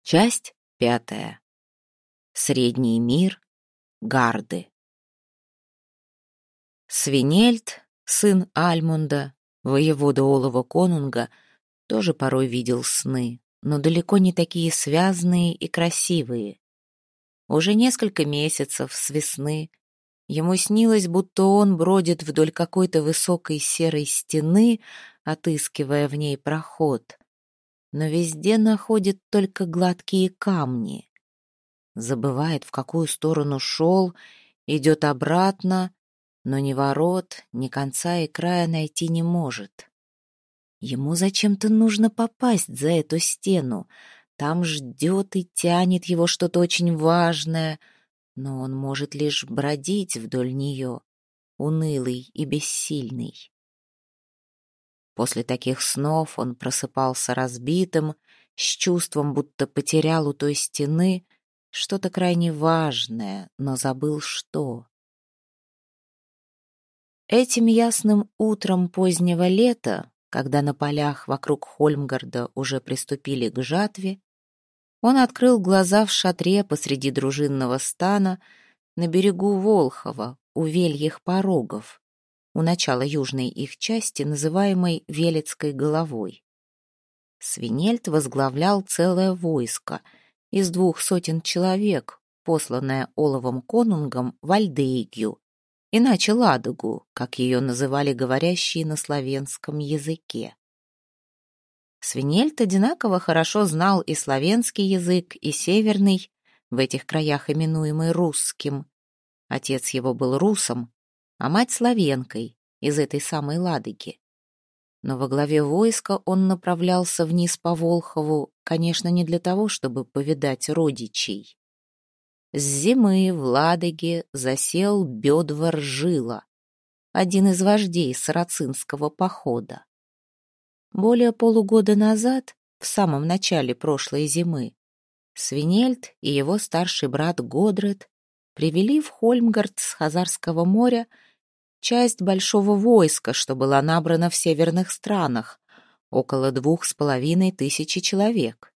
Часть 5. Средний мир. Гарды. Свинельд, сын Альмунда, воевода Олова конунга, тоже порой видел сны, но далеко не такие связные и красивые. Уже несколько месяцев с весны ему снилось, будто он бродит вдоль какой-то высокой серой стены, отыскивая в ней проход, но везде находит только гладкие камни. Забывает, в какую сторону шел, идет обратно, но ни ворот, ни конца и края найти не может. Ему зачем-то нужно попасть за эту стену. Там ждет и тянет его что-то очень важное, но он может лишь бродить вдоль нее, унылый и бессильный. После таких снов он просыпался разбитым, с чувством, будто потерял у той стены что-то крайне важное, но забыл что. Этим ясным утром позднего лета, когда на полях вокруг Хольмгарда уже приступили к жатве, он открыл глаза в шатре посреди дружинного стана на берегу Волхова, у Вельих порогов, у начала южной их части, называемой Велецкой головой. Свинельд возглавлял целое войско из 200 человек, посланное Оловом конунгом в Альдейгью, иначе Ладогу, как ее называли говорящие на славянском языке. Свинельд одинаково хорошо знал и славянский язык, и северный, в этих краях именуемый русским. Отец его был русом, а мать славенкой, из этой самой Ладоги. Но во главе войска он направлялся вниз по Волхову, конечно, не для того, чтобы повидать родичей. С зимы в Ладоге засел Бёдвар Жила, один из вождей сарацинского похода. Более полугода назад, в самом начале прошлой зимы, Свинельд и его старший брат Годред привели в Хольмгард с Хазарского моря часть большого войска, что была набрана в северных странах, около 2500 человек.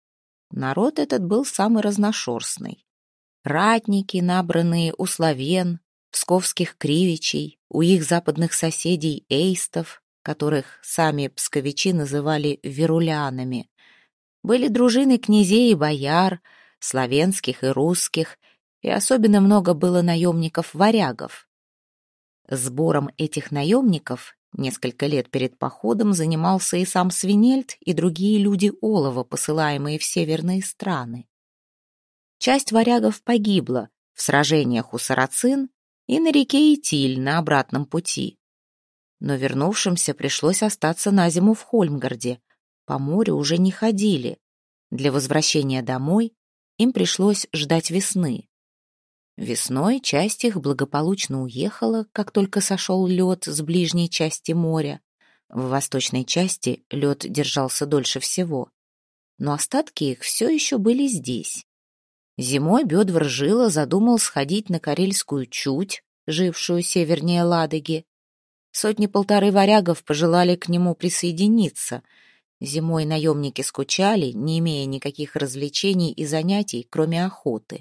Народ этот был самый разношерстный. Ратники, набранные у славен, псковских кривичей, у их западных соседей эйстов, которых сами псковичи называли верулянами, были дружины князей и бояр, славянских и русских, и особенно много было наемников-варягов. Сбором этих наемников несколько лет перед походом занимался и сам Свинельд, и другие люди Олова, посылаемые в северные страны. Часть варягов погибла в сражениях у сарацин и на реке Итиль на обратном пути. Но вернувшимся пришлось остаться на зиму в Хольмгарде. По морю уже не ходили. Для возвращения домой им пришлось ждать весны. Весной часть их благополучно уехала, как только сошел лед с ближней части моря. В восточной части лед держался дольше всего. Но остатки их все еще были здесь. Зимой Бёдвар Жила задумал сходить на Карельскую Чуть, жившую севернее Ладоги. 100-1.5 варягов пожелали к нему присоединиться. Зимой наемники скучали, не имея никаких развлечений и занятий, кроме охоты.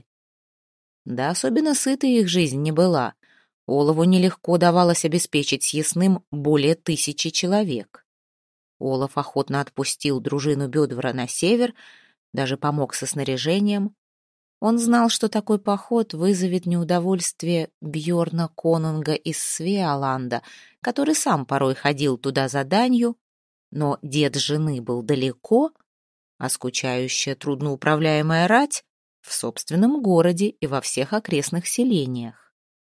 Да особенно сытой их жизнь не была. Олову нелегко давалось обеспечить съестным более 1000 человек. Олов охотно отпустил дружину Бёдвара на север, даже помог со снаряжением. Он знал, что такой поход вызовет неудовольствие Бьорна конунга из Свеаланда, который сам порой ходил туда за данью, но дед жены был далеко, а скучающая, трудноуправляемая рать в собственном городе и во всех окрестных селениях.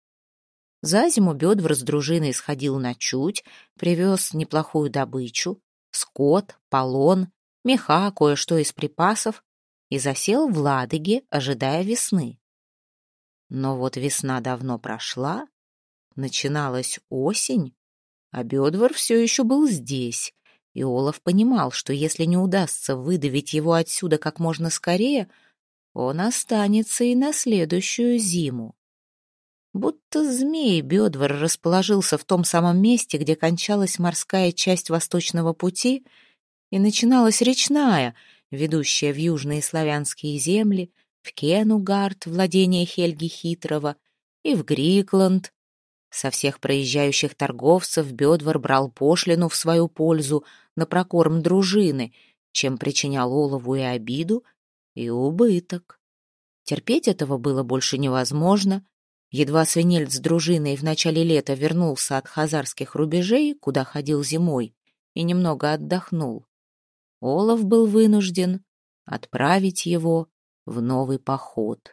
За зиму Бёдвар с дружиной сходил на Чуть, привез неплохую добычу, скот, полон, меха, кое-что из припасов, и засел в Ладоге, ожидая весны. Но вот весна давно прошла, начиналась осень, а Бёдвар все еще был здесь, и Олаф понимал, что если не удастся выдавить его отсюда как можно скорее, он останется и на следующую зиму. Будто змей Бёдвар расположился в том самом месте, где кончалась морская часть Восточного пути и начиналась речная, ведущая в южные славянские земли, в Кенугард, владение Хельги Хитрого, и в Грикланд. Со всех проезжающих торговцев Бёдвар брал пошлину в свою пользу на прокорм дружины, чем причинял олову и обиду, и убыток. Терпеть этого было больше невозможно. Едва свинельд с дружиной в начале лета вернулся от хазарских рубежей, куда ходил зимой, и немного отдохнул, Олаф был вынужден отправить его в новый поход.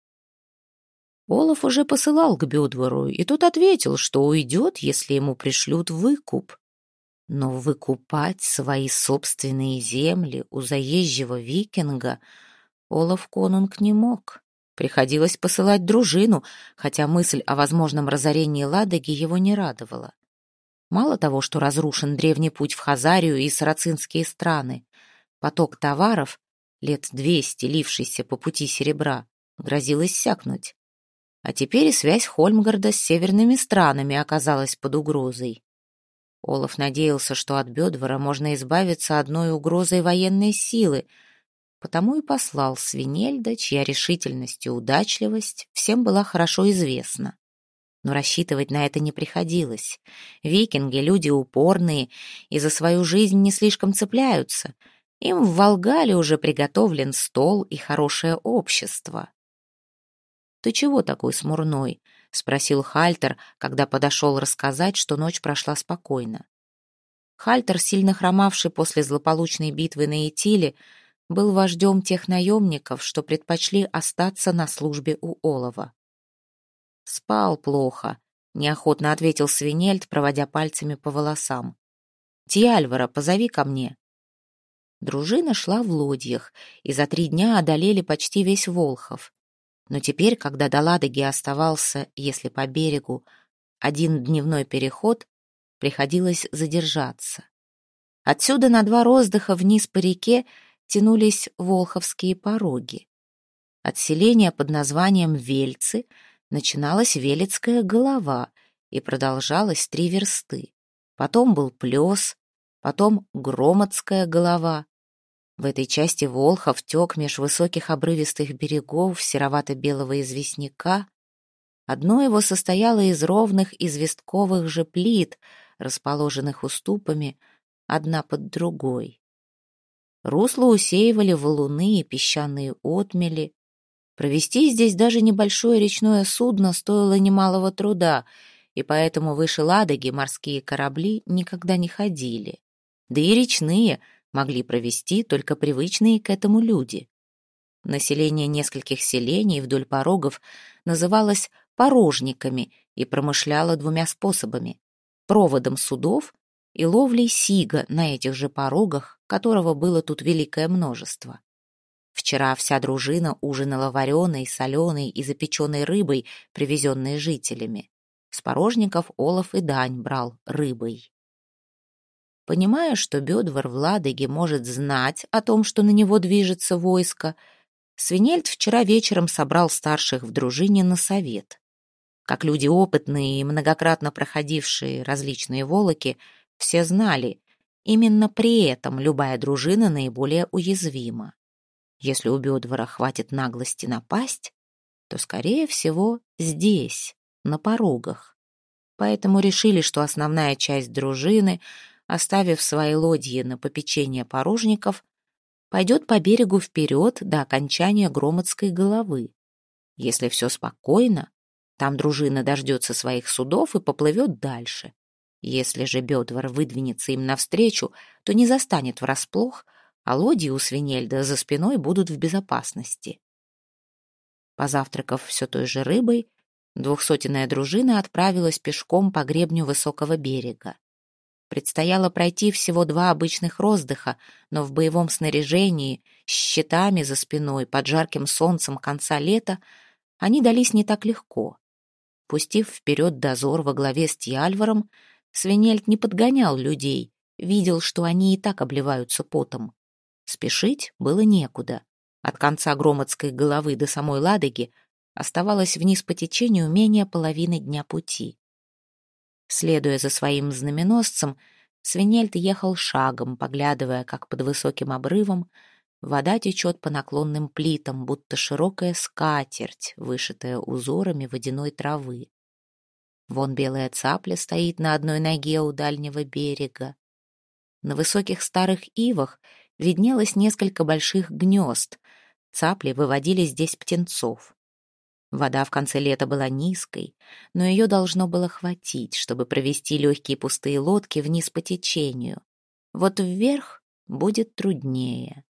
Олаф уже посылал к Бёдвару, и тот ответил, что уйдет, если ему пришлют выкуп. Но выкупать свои собственные земли у заезжего викинга Олаф конунг не мог. Приходилось посылать дружину, хотя мысль о возможном разорении Ладоги его не радовала. Мало того, что разрушен древний путь в Хазарию и сарацинские страны, поток товаров, лет 200 лившийся по пути серебра, грозил иссякнуть. А теперь и связь Хольмгарда с северными странами оказалась под угрозой. Олаф надеялся, что от Бёдвара можно избавиться одной угрозой военной силы, потому и послал Свинельда, чья решительность и удачливость всем была хорошо известна. Но рассчитывать на это не приходилось. Викинги — люди упорные и за свою жизнь не слишком цепляются. Им в Волгале уже приготовлен стол и хорошее общество. «Ты чего такой смурной?» — спросил Хальтер, когда подошел рассказать, что ночь прошла спокойно. Хальтер, сильно хромавший после злополучной битвы на Итиле, был вождем тех наемников, что предпочли остаться на службе у Олова. «Спал плохо», — неохотно ответил Свинельд, проводя пальцами по волосам. «Тьяльвара, позови ко мне». Дружина шла в лодьях, и за 3 дня одолели почти весь Волхов. Но теперь, когда до Ладоги оставался, если по берегу, 1 дневной переход, приходилось задержаться. Отсюда на 2 роздыха вниз по реке тянулись волховские пороги. От селения под названием Вельцы начиналась Велицкая голова и продолжалась 3 версты. Потом был Плес, потом Громадская голова. В этой части Волхов тек меж высоких обрывистых берегов серовато-белого известняка. Одно его состояло из ровных известковых же плит, расположенных уступами, одна под другой. Русло усеивали валуны и песчаные отмели. Провести здесь даже небольшое речное судно стоило немалого труда, и поэтому выше Ладоги морские корабли никогда не ходили. Да и речные могли провести только привычные к этому люди. Население нескольких селений вдоль порогов называлось порожниками и промышляло 2 способами: проводом судов и ловлей сига на этих же порогах, которого было тут великое множество. Вчера вся дружина ужинала вареной, соленой и запеченной рыбой, привезенной жителями. С порожников олов и дань брал рыбой. Понимая, что Бёдвар в Ладоге может знать о том, что на него движется войско, Свинельд вчера вечером собрал старших в дружине на совет. Как люди опытные и многократно проходившие различные волоки, все знали, именно при этом любая дружина наиболее уязвима. Если у Бёдвара хватит наглости напасть, то, скорее всего, здесь, на порогах. Поэтому решили, что основная часть дружины, оставив свои лодьи на попечение порожников, пойдет по берегу вперед до окончания Громадской головы. Если все спокойно, там дружина дождется своих судов и поплывет дальше. Если же Бёдвар выдвинется им навстречу, то не застанет врасплох, а лодьи у Свинельда за спиной будут в безопасности. Позавтракав все той же рыбой, 200-я дружина отправилась пешком по гребню высокого берега. Предстояло пройти всего 2 обычных роздыха, но в боевом снаряжении, с щитами за спиной, под жарким солнцем конца лета, они дались не так легко. Пустив вперед дозор во главе с Тьяльваром, Свинельд не подгонял людей, видел, что они и так обливаются потом. Спешить было некуда. От конца Громадской головы до самой Ладоги оставалось вниз по течению менее половины дня пути. Следуя за своим знаменосцем, Свинельд ехал шагом, поглядывая, как под высоким обрывом Вода течет по наклонным плитам, будто широкая скатерть, вышитая узорами водяной травы. Вон белая цапля стоит на одной ноге у дальнего берега. На высоких старых ивах виднелось несколько больших гнезд. Цапли выводили здесь птенцов. Вода в конце лета была низкой, но ее должно было хватить, чтобы провести легкие пустые лодки вниз по течению. Вот вверх будет труднее.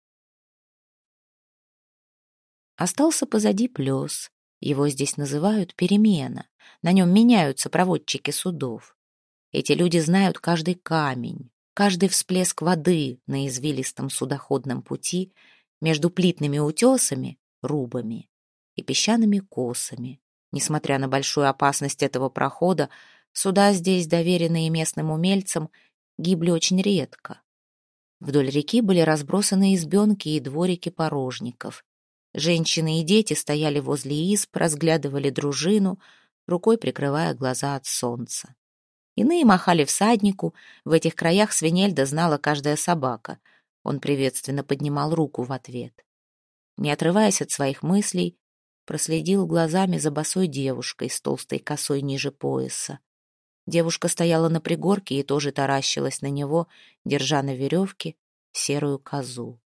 Остался позади плес. Его здесь называют перемена. На нем меняются проводчики судов. Эти люди знают каждый камень, каждый всплеск воды на извилистом судоходном пути между плитными утесами, рубами, и песчаными косами. Несмотря на большую опасность этого прохода, суда здесь, доверенные местным умельцам, гибли очень редко. Вдоль реки были разбросаны избенки и дворики порожников. Женщины и дети стояли возле изб, разглядывали дружину, рукой прикрывая глаза от солнца. Иные махали всаднику, в этих краях Свинельда знала каждая собака. Он приветственно поднимал руку в ответ. Не отрываясь от своих мыслей, проследил глазами за босой девушкой с толстой косой ниже пояса. Девушка стояла на пригорке и тоже таращилась на него, держа на веревке серую козу.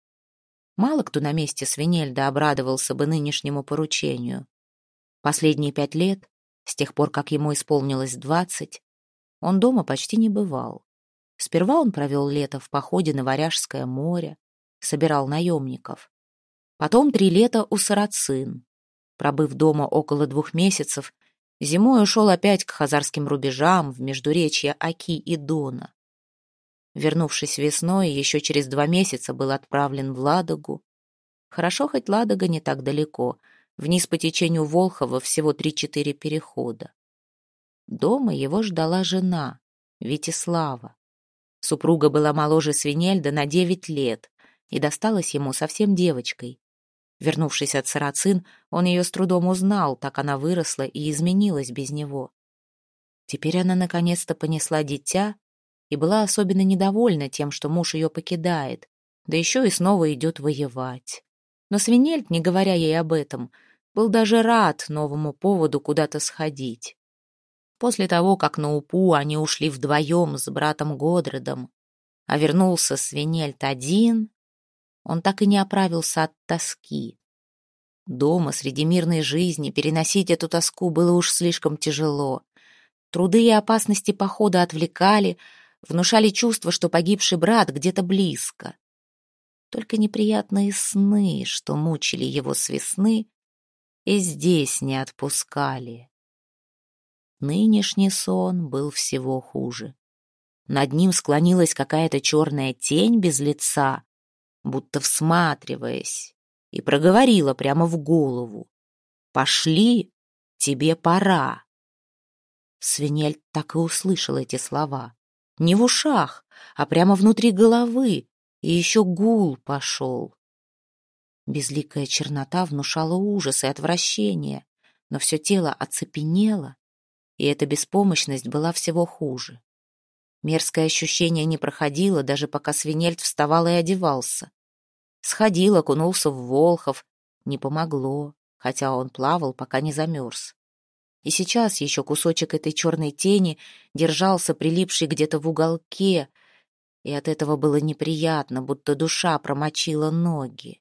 Мало кто на месте Свинельда обрадовался бы нынешнему поручению. Последние 5 лет, с тех пор, как ему исполнилось 20, он дома почти не бывал. Сперва он провел лето в походе на Варяжское море, собирал наемников. Потом 3 лета у сарацин. Пробыв дома около 2 месяцев, зимой ушел опять к хазарским рубежам, в междуречье Оки и Дона. Вернувшись весной, еще через 2 месяца был отправлен в Ладогу. Хорошо, хоть Ладога не так далеко, вниз по течению Волхова всего 3-4 перехода. Дома его ждала жена, Витислава. Супруга была моложе Свинельда на 9 лет и досталась ему совсем девочкой. Вернувшись от сарацин, он ее с трудом узнал, так она выросла и изменилась без него. Теперь она наконец-то понесла дитя и была особенно недовольна тем, что муж ее покидает, да еще и снова идет воевать. Но Свинельд, не говоря ей об этом, был даже рад новому поводу куда-то сходить. После того, как на Упу они ушли вдвоем с братом Годродом, а вернулся Свинельд один, он так и не оправился от тоски. Дома, среди мирной жизни, переносить эту тоску было уж слишком тяжело. Труды и опасности похода отвлекали, внушали чувство, что погибший брат где-то близко. Только неприятные сны, что мучили его с весны, и здесь не отпускали. Нынешний сон был всего хуже. Над ним склонилась какая-то черная тень без лица, будто всматриваясь, и проговорила прямо в голову: «Пошли, тебе пора». Свинельд так и услышал эти слова. Не в ушах, а прямо внутри головы, и еще гул пошел. Безликая чернота внушала ужас и отвращение, но все тело оцепенело, и эта беспомощность была всего хуже. Мерзкое ощущение не проходило, даже пока Свинельд вставал и одевался. Сходил, окунулся в Волхов, не помогло, хотя он плавал, пока не замерз. И сейчас еще кусочек этой черной тени держался, прилипший где-то в уголке, и от этого было неприятно, будто душа промочила ноги.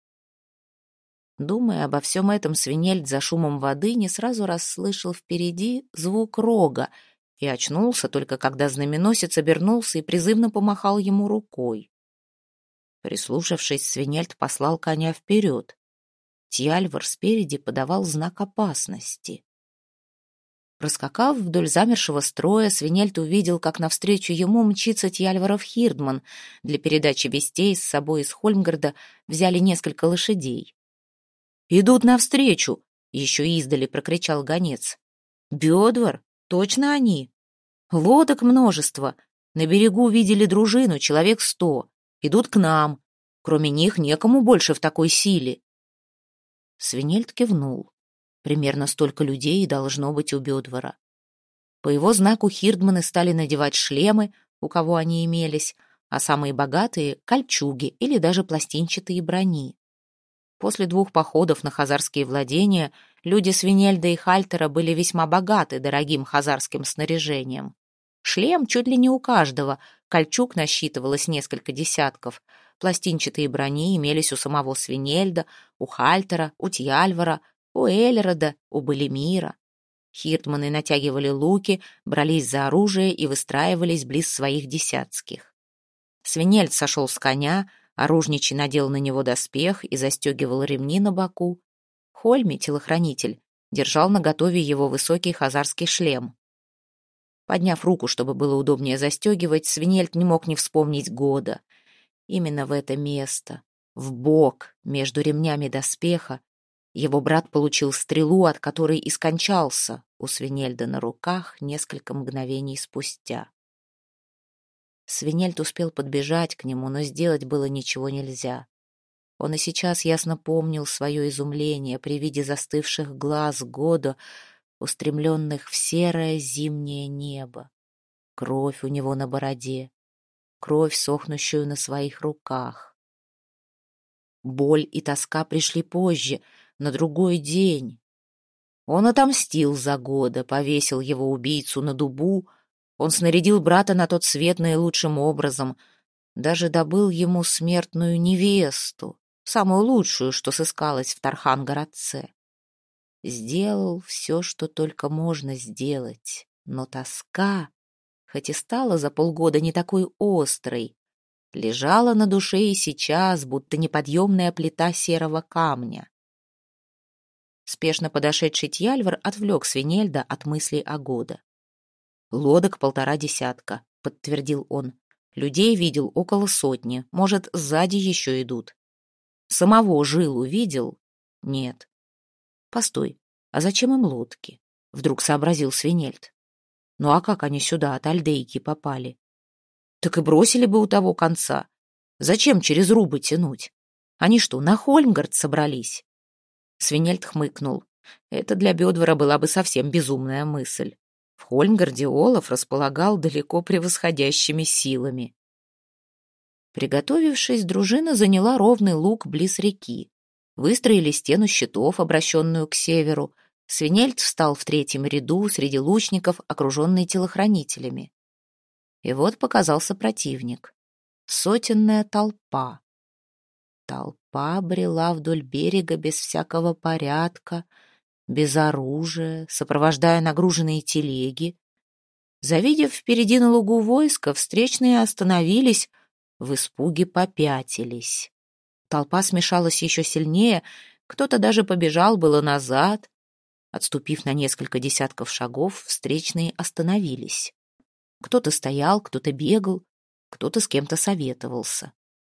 Думая обо всем этом, Свинельд за шумом воды не сразу расслышал впереди звук рога и очнулся только когда знаменосец обернулся и призывно помахал ему рукой. Прислушавшись, Свинельд послал коня вперед. Тьяльвар спереди подавал знак опасности. Проскакав вдоль замершего строя, Свинельд увидел, как навстречу ему мчится Тьяльваров Хирдман. Для передачи вестей с собой из Хольмгарда взяли несколько лошадей. «Идут навстречу!» — еще издали прокричал гонец. «Бедвар? Точно они? Лодок множество. На берегу видели дружину, человек 100. Идут к нам. Кроме них некому больше в такой силе». Свинельд кивнул. Примерно столько людей и должно быть у Бедвара. По его знаку хирдманы стали надевать шлемы, у кого они имелись, а самые богатые — кольчуги или даже пластинчатые брони. После 2 походов на хазарские владения люди Свинельда и Хальтера были весьма богаты дорогим хазарским снаряжением. Шлем чуть ли не у каждого, кольчуг насчитывалось несколько десятков, пластинчатые брони имелись у самого Свинельда, у Хальтера, у Тьяльвара, у Эльрода, у Балемира. Хирдманы натягивали луки, брались за оружие и выстраивались близ своих десятских. Свинельд сошел с коня, оружничий надел на него доспех и застегивал ремни на боку. Хольми, телохранитель, держал наготове его высокий хазарский шлем. Подняв руку, чтобы было удобнее застегивать, Свинельд не мог не вспомнить года. Именно в это место, в бок, между ремнями доспеха, его брат получил стрелу, от которой и скончался у Свинельда на руках несколько мгновений спустя. Свинельд успел подбежать к нему, но сделать было ничего нельзя. Он и сейчас ясно помнил свое изумление при виде застывших глаз года, устремленных в серое зимнее небо. Кровь у него на бороде, кровь, сохнущую на своих руках. Боль и тоска пришли позже, на другой день. Он отомстил за года, повесил его убийцу на дубу, он снарядил брата на тот свет наилучшим образом, даже добыл ему смертную невесту, самую лучшую, что сыскалась в Тархан-городце. Сделал все, что только можно сделать, но тоска, хоть и стала за полгода не такой острой, лежала на душе и сейчас, будто неподъемная плита серого камня. Спешно подошедший Тьяльвар отвлек Свинельда от мыслей о года. «Лодок 1,5 десятка», — подтвердил он. «Людей видел около 100, может, сзади еще идут». «Самого жилу видел?» «Нет». «Постой, а зачем им лодки?» — вдруг сообразил Свинельд. «Ну а как они сюда от Альдейки попали?» «Так и бросили бы у того конца. Зачем через рубы тянуть? Они что, на Хольмгард собрались?» Свинельд хмыкнул. Это для Бёдвара была бы совсем безумная мысль. В Хольмгарде Олаф располагал далеко превосходящими силами. Приготовившись, дружина заняла ровный луг близ реки. Выстроили стену щитов, обращенную к северу. Свинельд встал в 3-м ряду среди лучников, окруженный телохранителями. И вот показался противник. Сотенная толпа. Толпа брела вдоль берега без всякого порядка, без оружия, сопровождая нагруженные телеги. Завидев впереди на лугу войско, встречные остановились, в испуге попятились. Толпа смешалась еще сильнее, кто-то даже побежал было назад. Отступив на несколько десятков шагов, встречные остановились. Кто-то стоял, кто-то бегал, кто-то с кем-то советовался.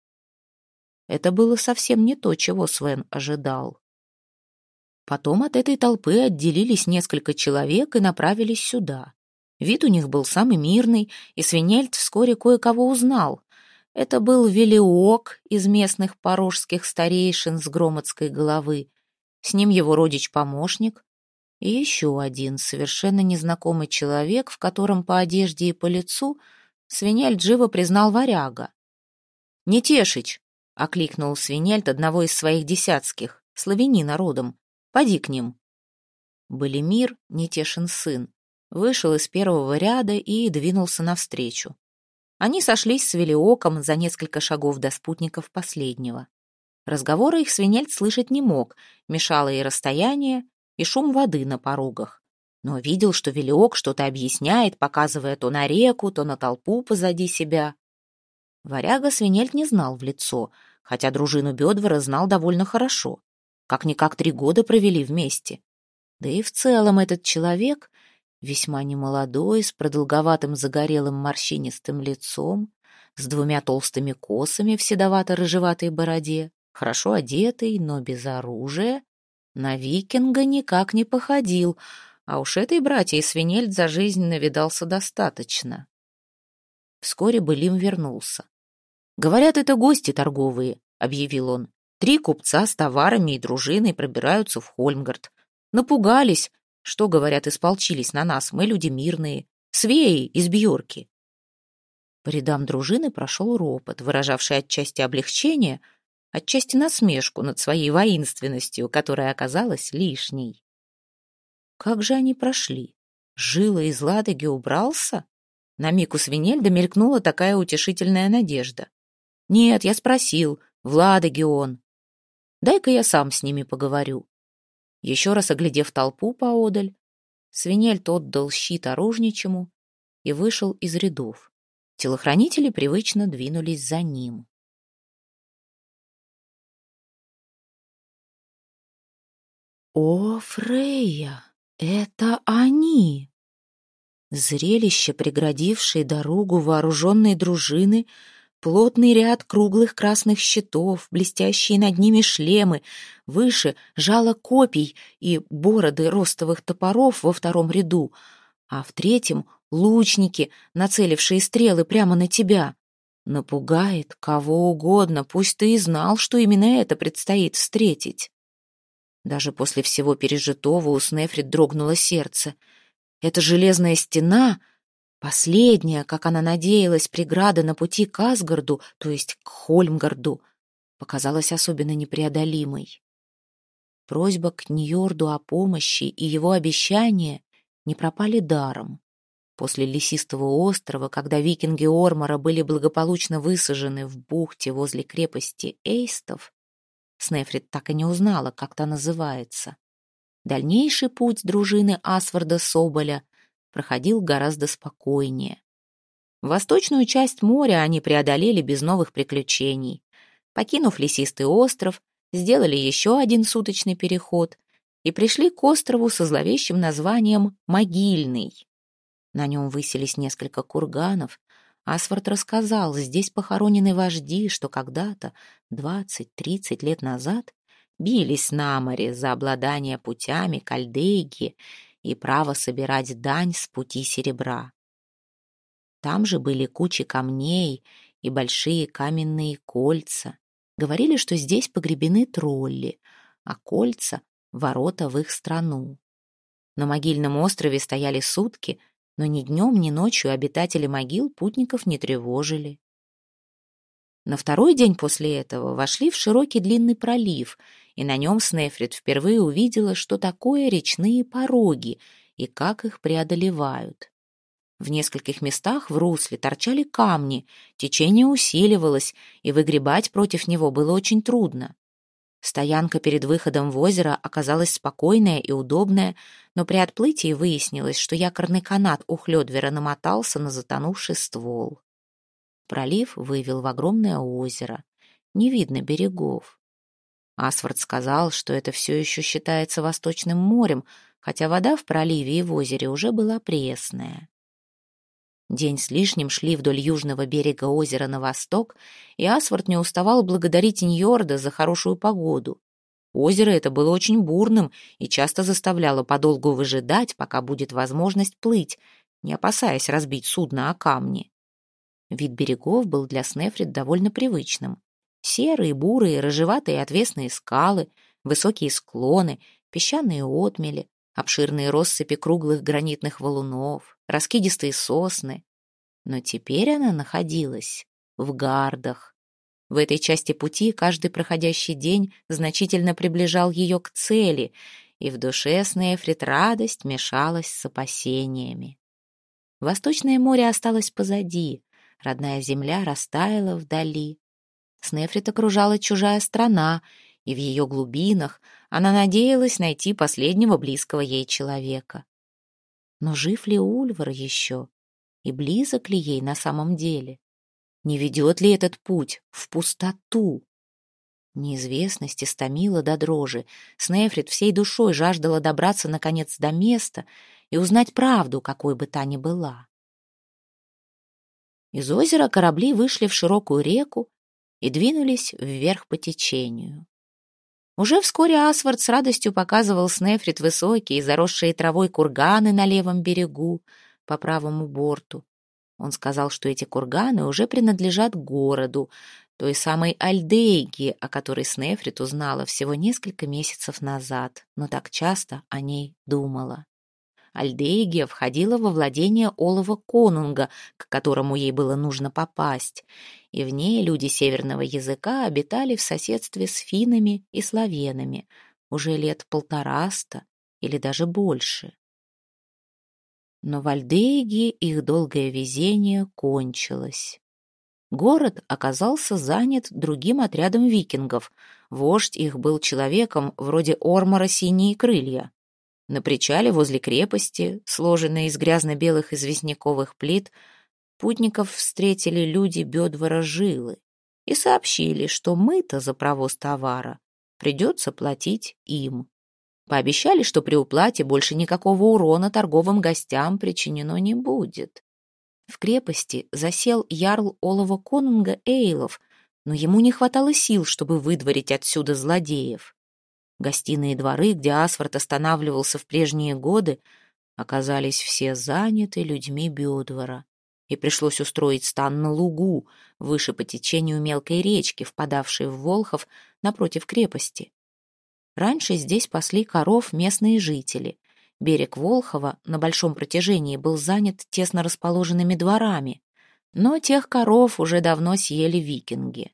Это было совсем не то, чего Свен ожидал. Потом от этой толпы отделились несколько человек и направились сюда. Вид у них был самый мирный, и Свинельд вскоре кое-кого узнал. Это был Велиок из местных порожских старейшин с Громадской головы. С ним его родич-помощник. И еще один совершенно незнакомый человек, в котором по одежде и по лицу Свинельд живо признал варяга. «Нетешич!» — окликнул Свинельд одного из своих десятских, славянина родом. «Поди к ним». Балемир, Нетешин сын, вышел из первого ряда и двинулся навстречу. Они сошлись с Велиоком за несколько шагов до спутников последнего. Разговоры их Свинельд слышать не мог, мешало и расстояние, и шум воды на порогах. Но видел, что Велиок что-то объясняет, показывая то на реку, то на толпу позади себя. Варяга Свинельд не знал в лицо, хотя дружину Бёдвара знал довольно хорошо. Как-никак 3 года провели вместе. Да и в целом этот человек, весьма немолодой, с продолговатым загорелым морщинистым лицом, с 2 толстыми косами в седовато-рыжеватой бороде, хорошо одетый, но без оружия, на викинга никак не походил, а уж этой братьей Свинельд за жизнь навидался достаточно. Вскоре Былим вернулся. «Говорят, это гости торговые», — объявил он. 3 купца с товарами и дружиной пробираются в Хольмгард. Напугались, что, говорят, исполчились на нас, мы люди мирные, свеи из Бьорки. По рядам дружины прошел ропот, выражавший отчасти облегчение, отчасти насмешку над своей воинственностью, которая оказалась лишней. Как же они прошли? Жила из Ладоги убрался? На миг у Свинельда мелькнула такая утешительная надежда. Нет, я спросил, в Ладоге он. Дай-ка я сам с ними поговорю. Еще раз оглядев толпу поодаль, Свинельд отдал щит оружничему и вышел из рядов. Телохранители привычно двинулись за ним. «О, Фрейя, это они!» Зрелище, преградившее дорогу вооруженной дружины, плотный ряд круглых красных щитов, блестящие над ними шлемы, выше жало копий и бороды ростовых топоров во втором ряду, а в третьем — лучники, нацелившие стрелы прямо на тебя. Напугает кого угодно, пусть ты и знал, что именно это предстоит встретить. Даже после всего пережитого у Снефрит дрогнуло сердце. Эта железная стена, последняя, как она надеялась, преграда на пути к Асгарду, то есть к Хольмгарду, показалась особенно непреодолимой. Просьба к Ньорду о помощи и его обещание не пропали даром. После Лесистого острова, когда викинги Ормора были благополучно высажены в бухте возле крепости Эйстов, Снефрит так и не узнала, как та называется. Дальнейший путь дружины Асварда Соболя проходил гораздо спокойнее. Восточную часть моря они преодолели без новых приключений. Покинув Лесистый остров, сделали еще один суточный переход и пришли к острову со зловещим названием Могильный. На нем высились несколько курганов. Асвард рассказал, здесь похоронены вожди, что когда-то, 20-30 лет назад, бились на море за обладание путями Кальдейги и право собирать дань с пути серебра. Там же были кучи камней и большие каменные кольца. Говорили, что здесь погребены тролли, а кольца — ворота в их страну. На могильном острове стояли сутки, но ни днем, ни ночью обитатели могил путников не тревожили. На второй день после этого вошли в широкий длинный пролив, и на нем Снефрит впервые увидела, что такое речные пороги и как их преодолевают. В нескольких местах в русле торчали камни, течение усиливалось, и выгребать против него было очень трудно. Стоянка перед выходом в озеро оказалась спокойная и удобная, но при отплытии выяснилось, что якорный канат у Хлёдвера намотался на затонувший ствол. Пролив вывел в огромное озеро. Не видно берегов. Асвард сказал, что это все еще считается Восточным морем, хотя вода в проливе и в озере уже была пресная. День с лишним шли вдоль южного берега озера на восток, и Асвард не уставал благодарить Ньорда за хорошую погоду. Озеро это было очень бурным и часто заставляло подолгу выжидать, пока будет возможность плыть, не опасаясь разбить судно о камни. Вид берегов был для Снефрит довольно привычным. Серые, бурые, рыжеватые отвесные скалы, высокие склоны, песчаные отмели, обширные россыпи круглых гранитных валунов, раскидистые сосны. Но теперь она находилась в Гардах. В этой части пути каждый проходящий день значительно приближал ее к цели, и в душе Снефрит радость мешалась с опасениями. Восточное море осталось позади, родная земля растаяла вдали. Снефрит окружала чужая страна, и в ее глубинах она надеялась найти последнего близкого ей человека. Но жив ли Ульвар еще? И близок ли ей на самом деле? Не ведет ли этот путь в пустоту? Неизвестность истомила до дрожи. Снефрит всей душой жаждала добраться, наконец, до места и узнать правду, какой бы та ни была. Из озера корабли вышли в широкую реку и двинулись вверх по течению. Уже вскоре Асвард с радостью показывал Снефрит высокие, заросшие травой курганы на левом берегу, по правому борту. Он сказал, что эти курганы уже принадлежат городу, той самой Альдейге, о которой Снефрит узнала всего несколько месяцев назад, но так часто о ней думала. Альдейгия входила во владение Олова Конунга, к которому ей было нужно попасть, и в ней люди северного языка обитали в соседстве с финнами и славенами уже лет 150 или даже больше. Но в Альдейге их долгое везение кончилось. Город оказался занят другим отрядом викингов. Вождь их был человеком вроде Ормора «Синие крылья». На причале возле крепости, сложенной из грязно-белых известняковых плит, путников встретили люди Бёдвара Жилы и сообщили, что мыто за провоз товара придется платить им. Пообещали, что при уплате больше никакого урона торговым гостям причинено не будет. В крепости засел ярл Олова Конунга Эйлов, но ему не хватало сил, чтобы выдворить отсюда злодеев. Гостиные дворы, где Асвард останавливался в прежние годы, оказались все заняты людьми Бёдвара, и пришлось устроить стан на лугу, выше по течению мелкой речки, впадавшей в Волхов напротив крепости. Раньше здесь пасли коров местные жители. Берег Волхова на большом протяжении был занят тесно расположенными дворами, но тех коров уже давно съели викинги.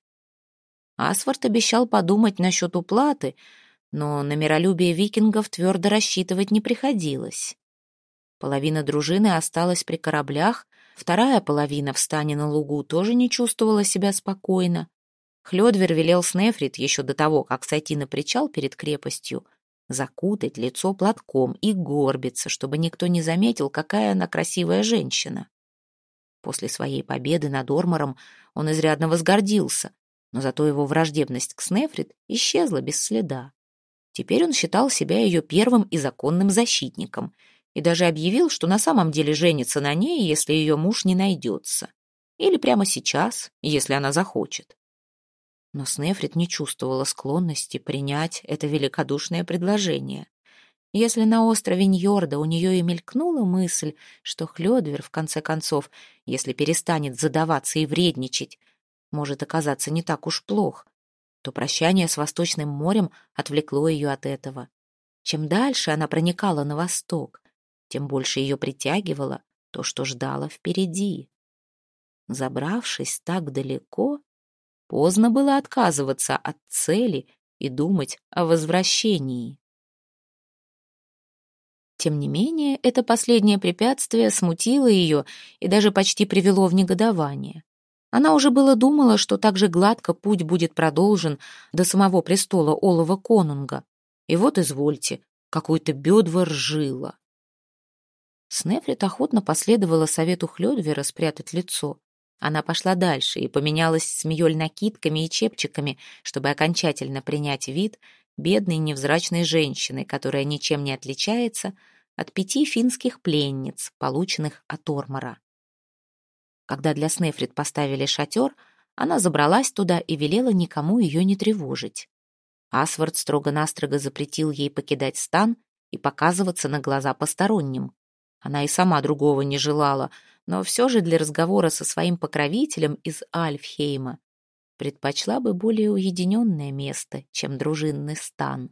Асвард обещал подумать насчет уплаты, но на миролюбие викингов твердо рассчитывать не приходилось. Половина дружины осталась при кораблях, вторая половина в стане на лугу тоже не чувствовала себя спокойно. Хлёдвир велел Снефрит еще до того, как сойти на причал перед крепостью, закутать лицо платком и горбиться, чтобы никто не заметил, какая она красивая женщина. После своей победы над Ормором он изрядно возгордился, но зато его враждебность к Снефрит исчезла без следа. Теперь он считал себя ее первым и законным защитником и даже объявил, что на самом деле женится на ней, если ее муж не найдется. Или прямо сейчас, если она захочет. Но Снефрит не чувствовала склонности принять это великодушное предложение. Если на острове Ньорда у нее и мелькнула мысль, что Хлёдвир, в конце концов, если перестанет задаваться и вредничать, может оказаться не так уж плох, то прощание с Восточным морем отвлекло ее от этого. Чем дальше она проникала на восток, тем больше ее притягивало то, что ждало впереди. Забравшись так далеко, поздно было отказываться от цели и думать о возвращении. Тем не менее, это последнее препятствие смутило ее и даже почти привело в негодование. Она уже было думала, что так же гладко путь будет продолжен до самого престола Олова Конунга. И вот, извольте, какой-то Бёдвар Жила. Снефрит охотно последовала совету Хлёдвира спрятать лицо. Она пошла дальше и поменялась с мьёль-накидками и чепчиками, чтобы окончательно принять вид бедной невзрачной женщины, которая ничем не отличается от 5 финских пленниц, полученных от Ормора. Когда для Снефрит поставили шатер, она забралась туда и велела никому ее не тревожить. Асвард строго-настрого запретил ей покидать стан и показываться на глаза посторонним. Она и сама другого не желала, но все же для разговора со своим покровителем из Альфхейма предпочла бы более уединенное место, чем дружинный стан.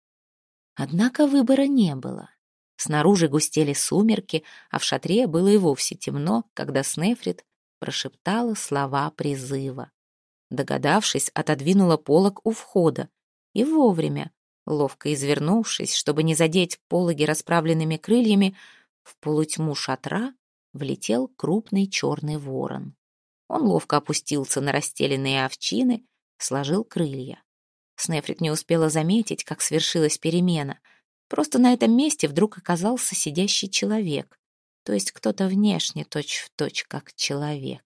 Однако выбора не было. Снаружи густели сумерки, а в шатре было и вовсе темно, когда Снефрит прошептала слова призыва. Догадавшись, отодвинула полог у входа и вовремя, ловко извернувшись, чтобы не задеть пологи расправленными крыльями, в полутьму шатра влетел крупный черный ворон. Он ловко опустился на расстеленные овчины, сложил крылья. Снефрит не успела заметить, как свершилась перемена. Просто на этом месте вдруг оказался сидящий человек, то есть кто-то внешне точь-в-точь как человек.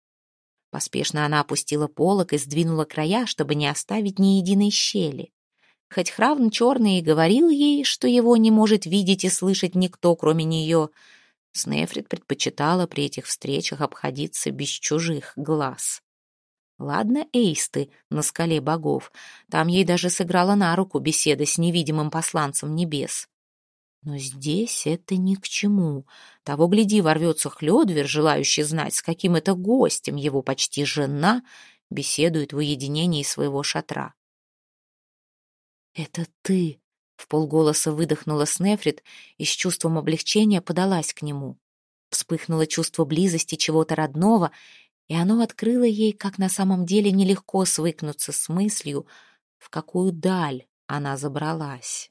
Поспешно она опустила полог и сдвинула края, чтобы не оставить ни единой щели. Хоть Хравн Черный и говорил ей, что его не может видеть и слышать никто, кроме нее, Снефрит предпочитала при этих встречах обходиться без чужих глаз. Ладно, эйсты на скале богов, там ей даже сыграла на руку беседа с невидимым посланцем небес. Но здесь это ни к чему. Того, гляди, ворвется Хлёдвир, желающий знать, с каким это гостем его почти жена беседует в уединении своего шатра. «Это ты!» Вполголоса выдохнула Снефрит и с чувством облегчения подалась к нему. Вспыхнуло чувство близости чего-то родного, и оно открыло ей, как на самом деле нелегко свыкнуться с мыслью, в какую даль она забралась.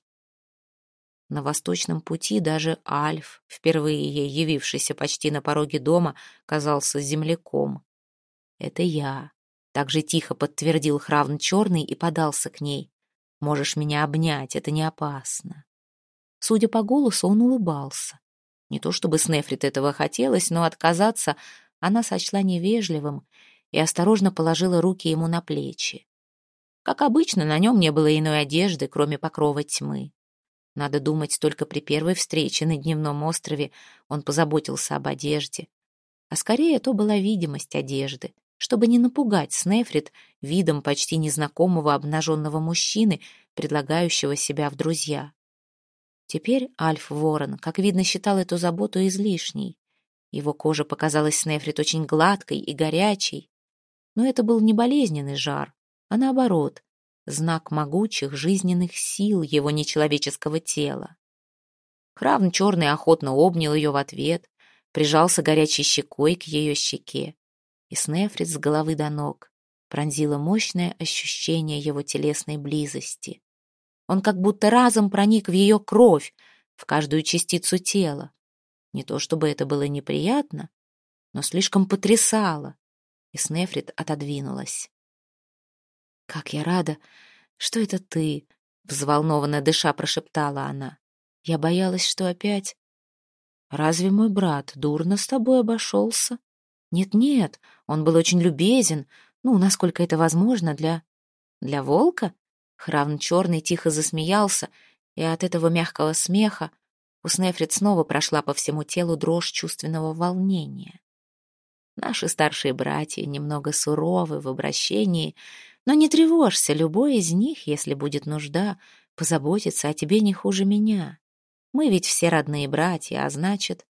На восточном пути даже Альф, впервые ей явившийся почти на пороге дома, казался земляком. «Это я», — так же тихо подтвердил Хравн Черный и подался к ней. «Можешь меня обнять, это не опасно». Судя по голосу, он улыбался. Не то чтобы Снефрит этого хотелось, но отказаться она сочла невежливым и осторожно положила руки ему на плечи. Как обычно, на нем не было иной одежды, кроме покрова тьмы. Надо думать, только при первой встрече на дневном острове он позаботился об одежде. А скорее, то была видимость одежды, чтобы не напугать Снефрит видом почти незнакомого обнаженного мужчины, предлагающего себя в друзья. Теперь Альф Ворон, как видно, считал эту заботу излишней. Его кожа показалась Снефрит очень гладкой и горячей. Но это был не болезненный жар, а наоборот, знак могучих жизненных сил его нечеловеческого тела. Хравн Черный охотно обнял ее в ответ, прижался горячей щекой к ее щеке, и Снефрит с головы до ног пронзило мощное ощущение его телесной близости. Он как будто разом проник в ее кровь, в каждую частицу тела. Не то чтобы это было неприятно, но слишком потрясало, и Снефрит отодвинулась. «Как я рада, что это ты!» — взволнованно дыша прошептала она. «Я боялась, что опять...» «Разве мой брат дурно с тобой обошелся?» «Нет-нет, он был очень любезен, насколько это возможно для волка?» Хравн Черный тихо засмеялся, и от этого мягкого смеха у Снефрит снова прошла по всему телу дрожь чувственного волнения. Наши старшие братья немного суровы в обращении, но не тревожься, любой из них, если будет нужда, позаботится о тебе не хуже меня. Мы ведь все родные братья, а значит...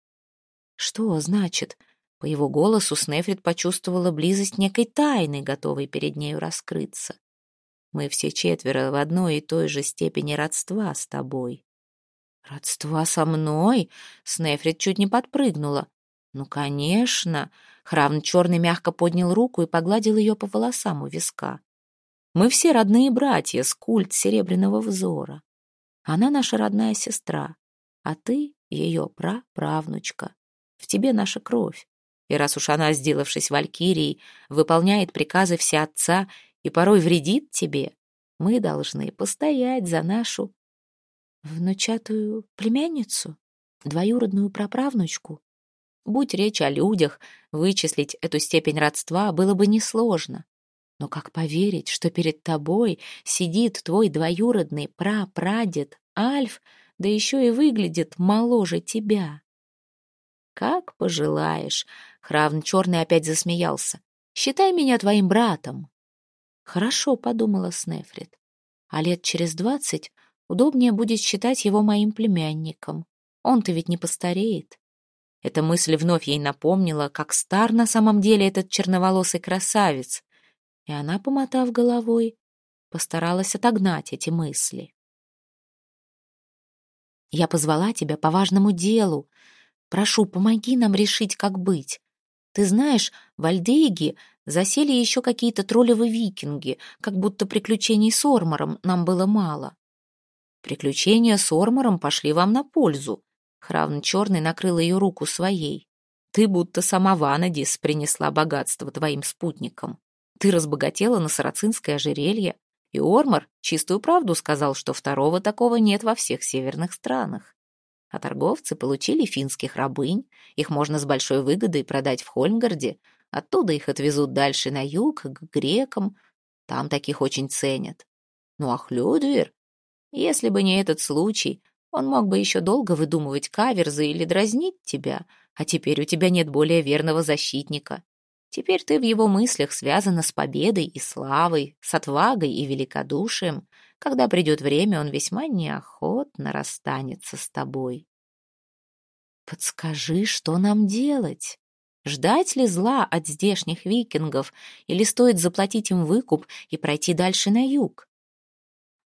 Что значит? По его голосу Снефрит почувствовала близость некой тайны, готовой перед нею раскрыться. Мы все четверо в одной и той же степени родства с тобой. Родства со мной? Снефрит чуть не подпрыгнула. Ну, конечно. Хравн Черный мягко поднял руку и погладил ее по волосам у виска. Мы все родные братья, скульт Серебряного Взора. Она наша родная сестра, а ты ее праправнучка. В тебе наша кровь. И раз уж она, сделавшись валькирией, выполняет приказы всеотца и порой вредит тебе, мы должны постоять за нашу внучатую племянницу, двоюродную праправнучку. Будь речь о людях, вычислить эту степень родства было бы несложно. Но как поверить, что перед тобой сидит твой двоюродный прапрадед Альф, да еще и выглядит моложе тебя? Как пожелаешь. Хравн Черный опять засмеялся. Считай меня твоим братом. Хорошо, подумала Снефрит. А лет через 20 удобнее будет считать его моим племянником. Он-то ведь не постареет. Эта мысль вновь ей напомнила, как стар на самом деле этот черноволосый красавец, и она, помотав головой, постаралась отогнать эти мысли. «Я позвала тебя по важному делу. Прошу, помоги нам решить, как быть. Ты знаешь, в Альдейге засели еще какие-то троллевы-викинги, как будто приключений с Ормором нам было мало». «Приключения с Ормором пошли вам на пользу». Хравн Черный накрыл ее руку своей. «Ты будто сама Ванадис принесла богатство твоим спутникам. Ты разбогатела на сарацинское ожерелье, и Ормор чистую правду сказал, что второго такого нет во всех северных странах. А торговцы получили финских рабынь, их можно с большой выгодой продать в Хольмгарде, оттуда их отвезут дальше на юг, к грекам, там таких очень ценят. Ну а Хлёдвир, если бы не этот случай, он мог бы еще долго выдумывать каверзы или дразнить тебя, а теперь у тебя нет более верного защитника. Теперь ты в его мыслях связана с победой и славой, с отвагой и великодушием. Когда придет время, он весьма неохотно расстанется с тобой. Подскажи, что нам делать? Ждать ли зла от здешних викингов, или стоит заплатить им выкуп и пройти дальше на юг?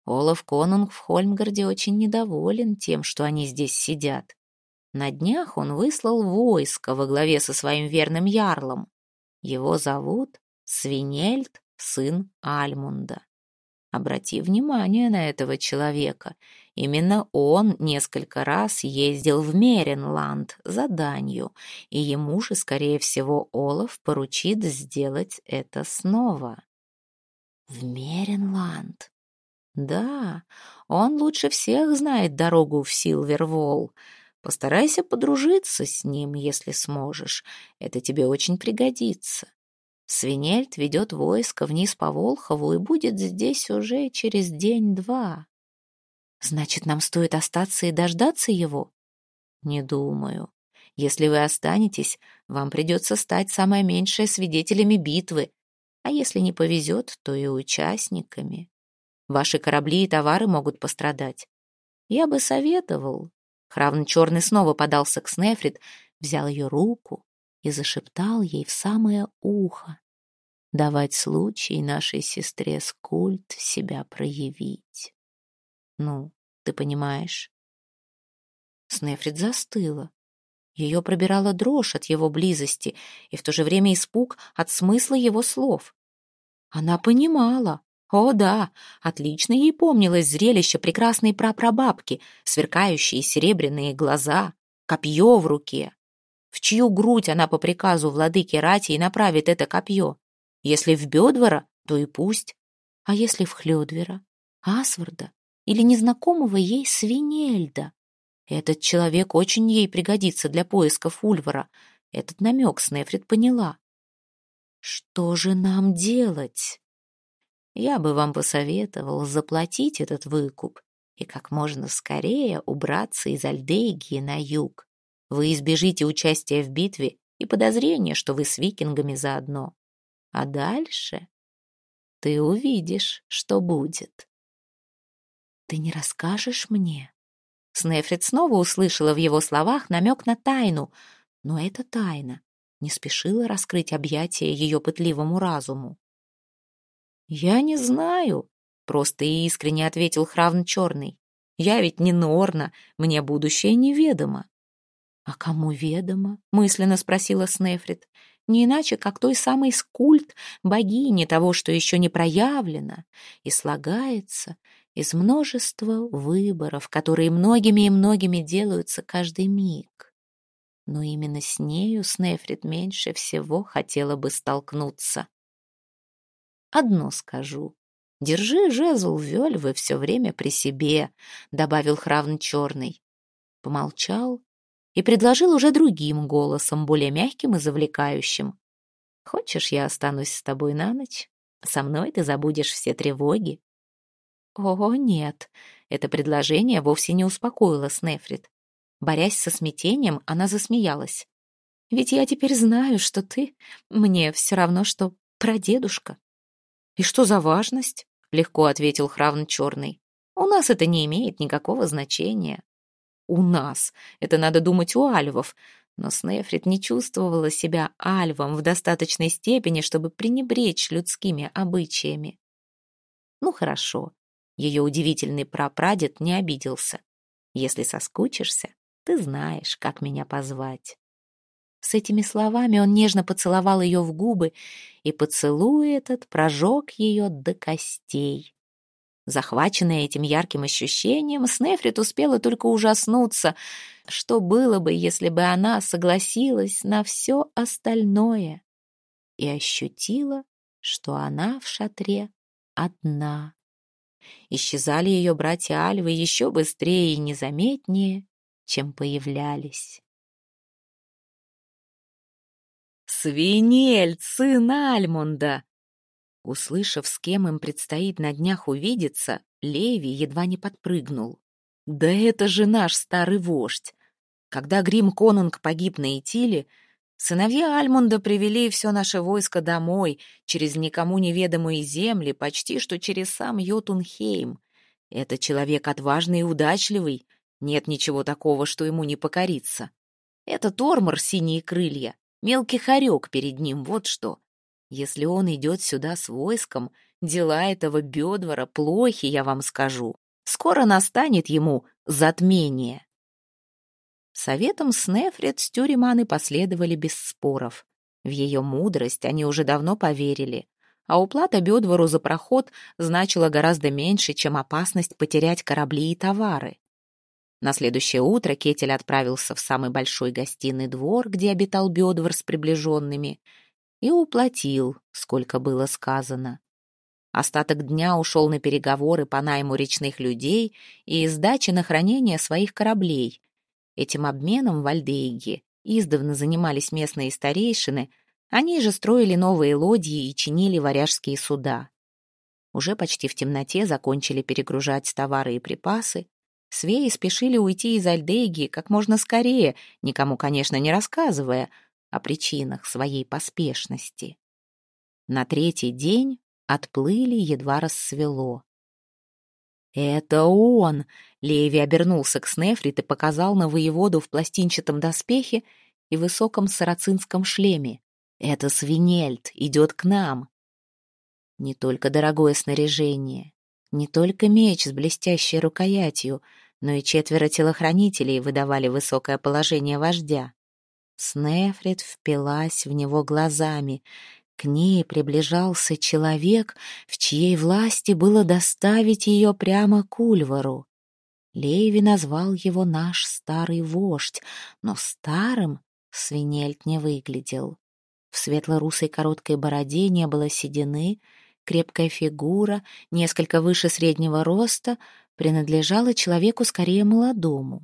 Олаф Конунг в Хольмгарде очень недоволен тем, что они здесь сидят. На днях он выслал войско во главе со своим верным ярлом. Его зовут Свинельд, сын Альмунда. Обрати внимание на этого человека. Именно он несколько раз ездил в Меренланд за данью, и ему же, скорее всего, Олаф поручит сделать это снова. В Меренланд? Да, он лучше всех знает дорогу в Силверволл. Постарайся подружиться с ним, если сможешь. Это тебе очень пригодится. Свинельд ведет войско вниз по Волхову и будет здесь уже через день-два. Значит, нам стоит остаться и дождаться его? Не думаю. Если вы останетесь, вам придется стать самое меньшее свидетелями битвы, а если не повезет, то и участниками. Ваши корабли и товары могут пострадать. Я бы советовал. Хравн Черный снова подался к Снефрит, взял ее руку и зашептал ей в самое ухо. Давать случай нашей сестре Скульд себя проявить. Ну, ты понимаешь? Снефрит застыла. Ее пробирала дрожь от его близости и в то же время испуг от смысла его слов. Она понимала. О да, отлично ей помнилось зрелище прекрасной прапрабабки, сверкающие серебряные глаза, копье в руке. В чью грудь она по приказу владыки Ратии направит это копье? Если в Бёдвара, то и пусть. А если в Хлёдвера, Асварда или незнакомого ей Свинельда? Этот человек очень ей пригодится для поисков Ульвара. Этот намек Снефрит поняла. Что же нам делать? Я бы вам посоветовал заплатить этот выкуп и как можно скорее убраться из Альдейгии на юг. Вы избежите участия в битве и подозрения, что вы с викингами заодно. А дальше ты увидишь, что будет. Ты не расскажешь мне? Снефрит снова услышала в его словах намек на тайну, но эта тайна не спешила раскрыть объятия ее пытливому разуму. «Я не знаю», — просто и искренне ответил Хравн Черный. «Я ведь не Норна, мне будущее неведомо». «А кому ведомо?» — мысленно спросила Снефрит. «Не иначе, как той самой Скульд, богини того, что еще не проявлено, и слагается из множества выборов, которые многими и многими делаются каждый миг. Но именно с нею Снефрит меньше всего хотела бы столкнуться. Одно скажу. Держи жезл Вельвы все время при себе», — добавил Хравн Черный. Помолчал и предложил уже другим голосом, более мягким и завлекающим. «Хочешь, я останусь с тобой на ночь? Со мной ты забудешь все тревоги». О, нет, это предложение вовсе не успокоило Снефрит. Борясь со смятением, она засмеялась. «Ведь я теперь знаю, что ты мне все равно, что прадедушка». «И что за важность?» — легко ответил Хравн Черный. «У нас это не имеет никакого значения». «У нас. Это надо думать у альвов». Но Снефрит не чувствовала себя альвом в достаточной степени, чтобы пренебречь людскими обычаями. Ну, хорошо. Ее удивительный прапрадед не обиделся. «Если соскучишься, ты знаешь, как меня позвать». С этими словами он нежно поцеловал ее в губы, и поцелуй этот прожег ее до костей. Захваченная этим ярким ощущением, Снефрит успела только ужаснуться, что было бы, если бы она согласилась на все остальное, и ощутила, что она в шатре одна. Исчезали ее братья Альвы еще быстрее и незаметнее, чем появлялись. «Свинельд, сын Альмунда!» Услышав, с кем им предстоит на днях увидеться, Леви едва не подпрыгнул. «Да это же наш старый вождь! Когда Грим Конунг погиб на Итиле, сыновья Альмунда привели все наше войско домой, через никому неведомые земли, почти что через сам Йотунхейм. Это человек отважный и удачливый, нет ничего такого, что ему не покориться. Это Тормор синие крылья, мелкий хорек перед ним, вот что. Если он идет сюда с войском, Дела этого Бёдвара плохи, я вам скажу. Скоро настанет ему затмение. Советом Снефрит стюриманы последовали без споров. В ее мудрость они уже давно поверили, а уплата Бёдвару за проход значила гораздо меньше, чем опасность потерять корабли и товары. На следующее утро Кетель отправился в самый большой гостиный двор, где обитал Бёдвар с приближенными, и уплатил, сколько было сказано. Остаток дня ушел на переговоры по найму речных людей и сдаче на хранение своих кораблей. Этим обменом в Альдейге издавна занимались местные старейшины, они же строили новые лодьи и чинили варяжские суда. Уже почти в темноте закончили перегружать товары и припасы. Свеи спешили уйти из Альдейги как можно скорее, никому, конечно, не рассказывая о причинах своей поспешности. На третий день отплыли, едва рассвело. «Это он!» — Леви обернулся к Снефрит и показал на воеводу в пластинчатом доспехе и высоком сарацинском шлеме. «Это Свинельд, идет к нам!» Не только дорогое снаряжение, не только меч с блестящей рукоятью, но и 4 телохранителей выдавали высокое положение вождя. Снефрит впилась в него глазами. К ней приближался человек, в чьей власти было доставить ее прямо к Ульвару. Леви назвал его наш старый вождь, но старым Свинельд не выглядел. В светло-русой короткой бороде не было седины, крепкая фигура, несколько выше среднего роста, принадлежала человеку скорее молодому.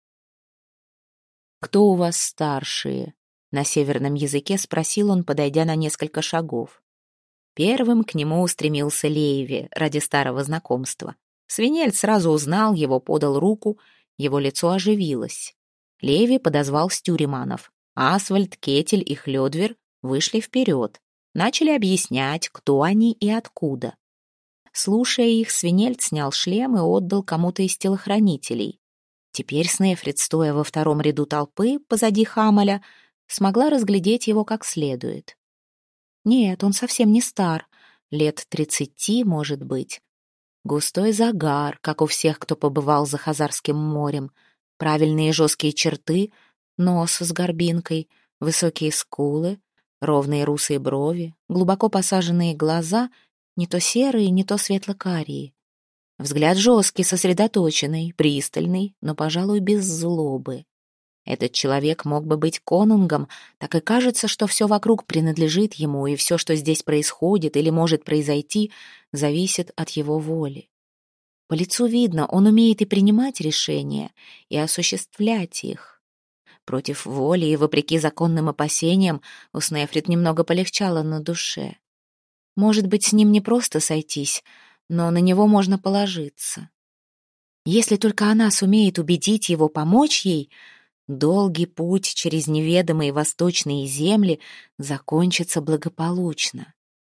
«Кто у вас старшие?» — на северном языке спросил он, подойдя на несколько шагов. Первым к нему устремился Леви ради старого знакомства. Свинельд сразу узнал его, подал руку, его лицо оживилось. Леви подозвал стюриманов. Асвальд, Кетель и Хлёдвер вышли вперед, начали объяснять, кто они и откуда. Слушая их, Свинельд снял шлем и отдал кому-то из телохранителей. Теперь Снефрит, стоя во втором ряду толпы позади Хамаля, смогла разглядеть его как следует. Нет, он совсем не стар, лет 30, может быть. Густой загар, как у всех, кто побывал за Хазарским морем, правильные жесткие черты, нос с горбинкой, высокие скулы, ровные русые брови, глубоко посаженные глаза, не то серые, не то светло-карие. Взгляд жесткий, сосредоточенный, пристальный, но, пожалуй, без злобы. Этот человек мог бы быть конунгом, так и кажется, что все вокруг принадлежит ему, и все, что здесь происходит или может произойти, зависит от его воли. По лицу видно, он умеет и принимать решения, и осуществлять их. Против воли и вопреки законным опасениям у Снефрит немного полегчало на душе. Может быть, с ним не просто сойтись, но на него можно положиться. Если только она сумеет убедить его помочь ей, долгий путь через неведомые восточные земли закончится благополучно.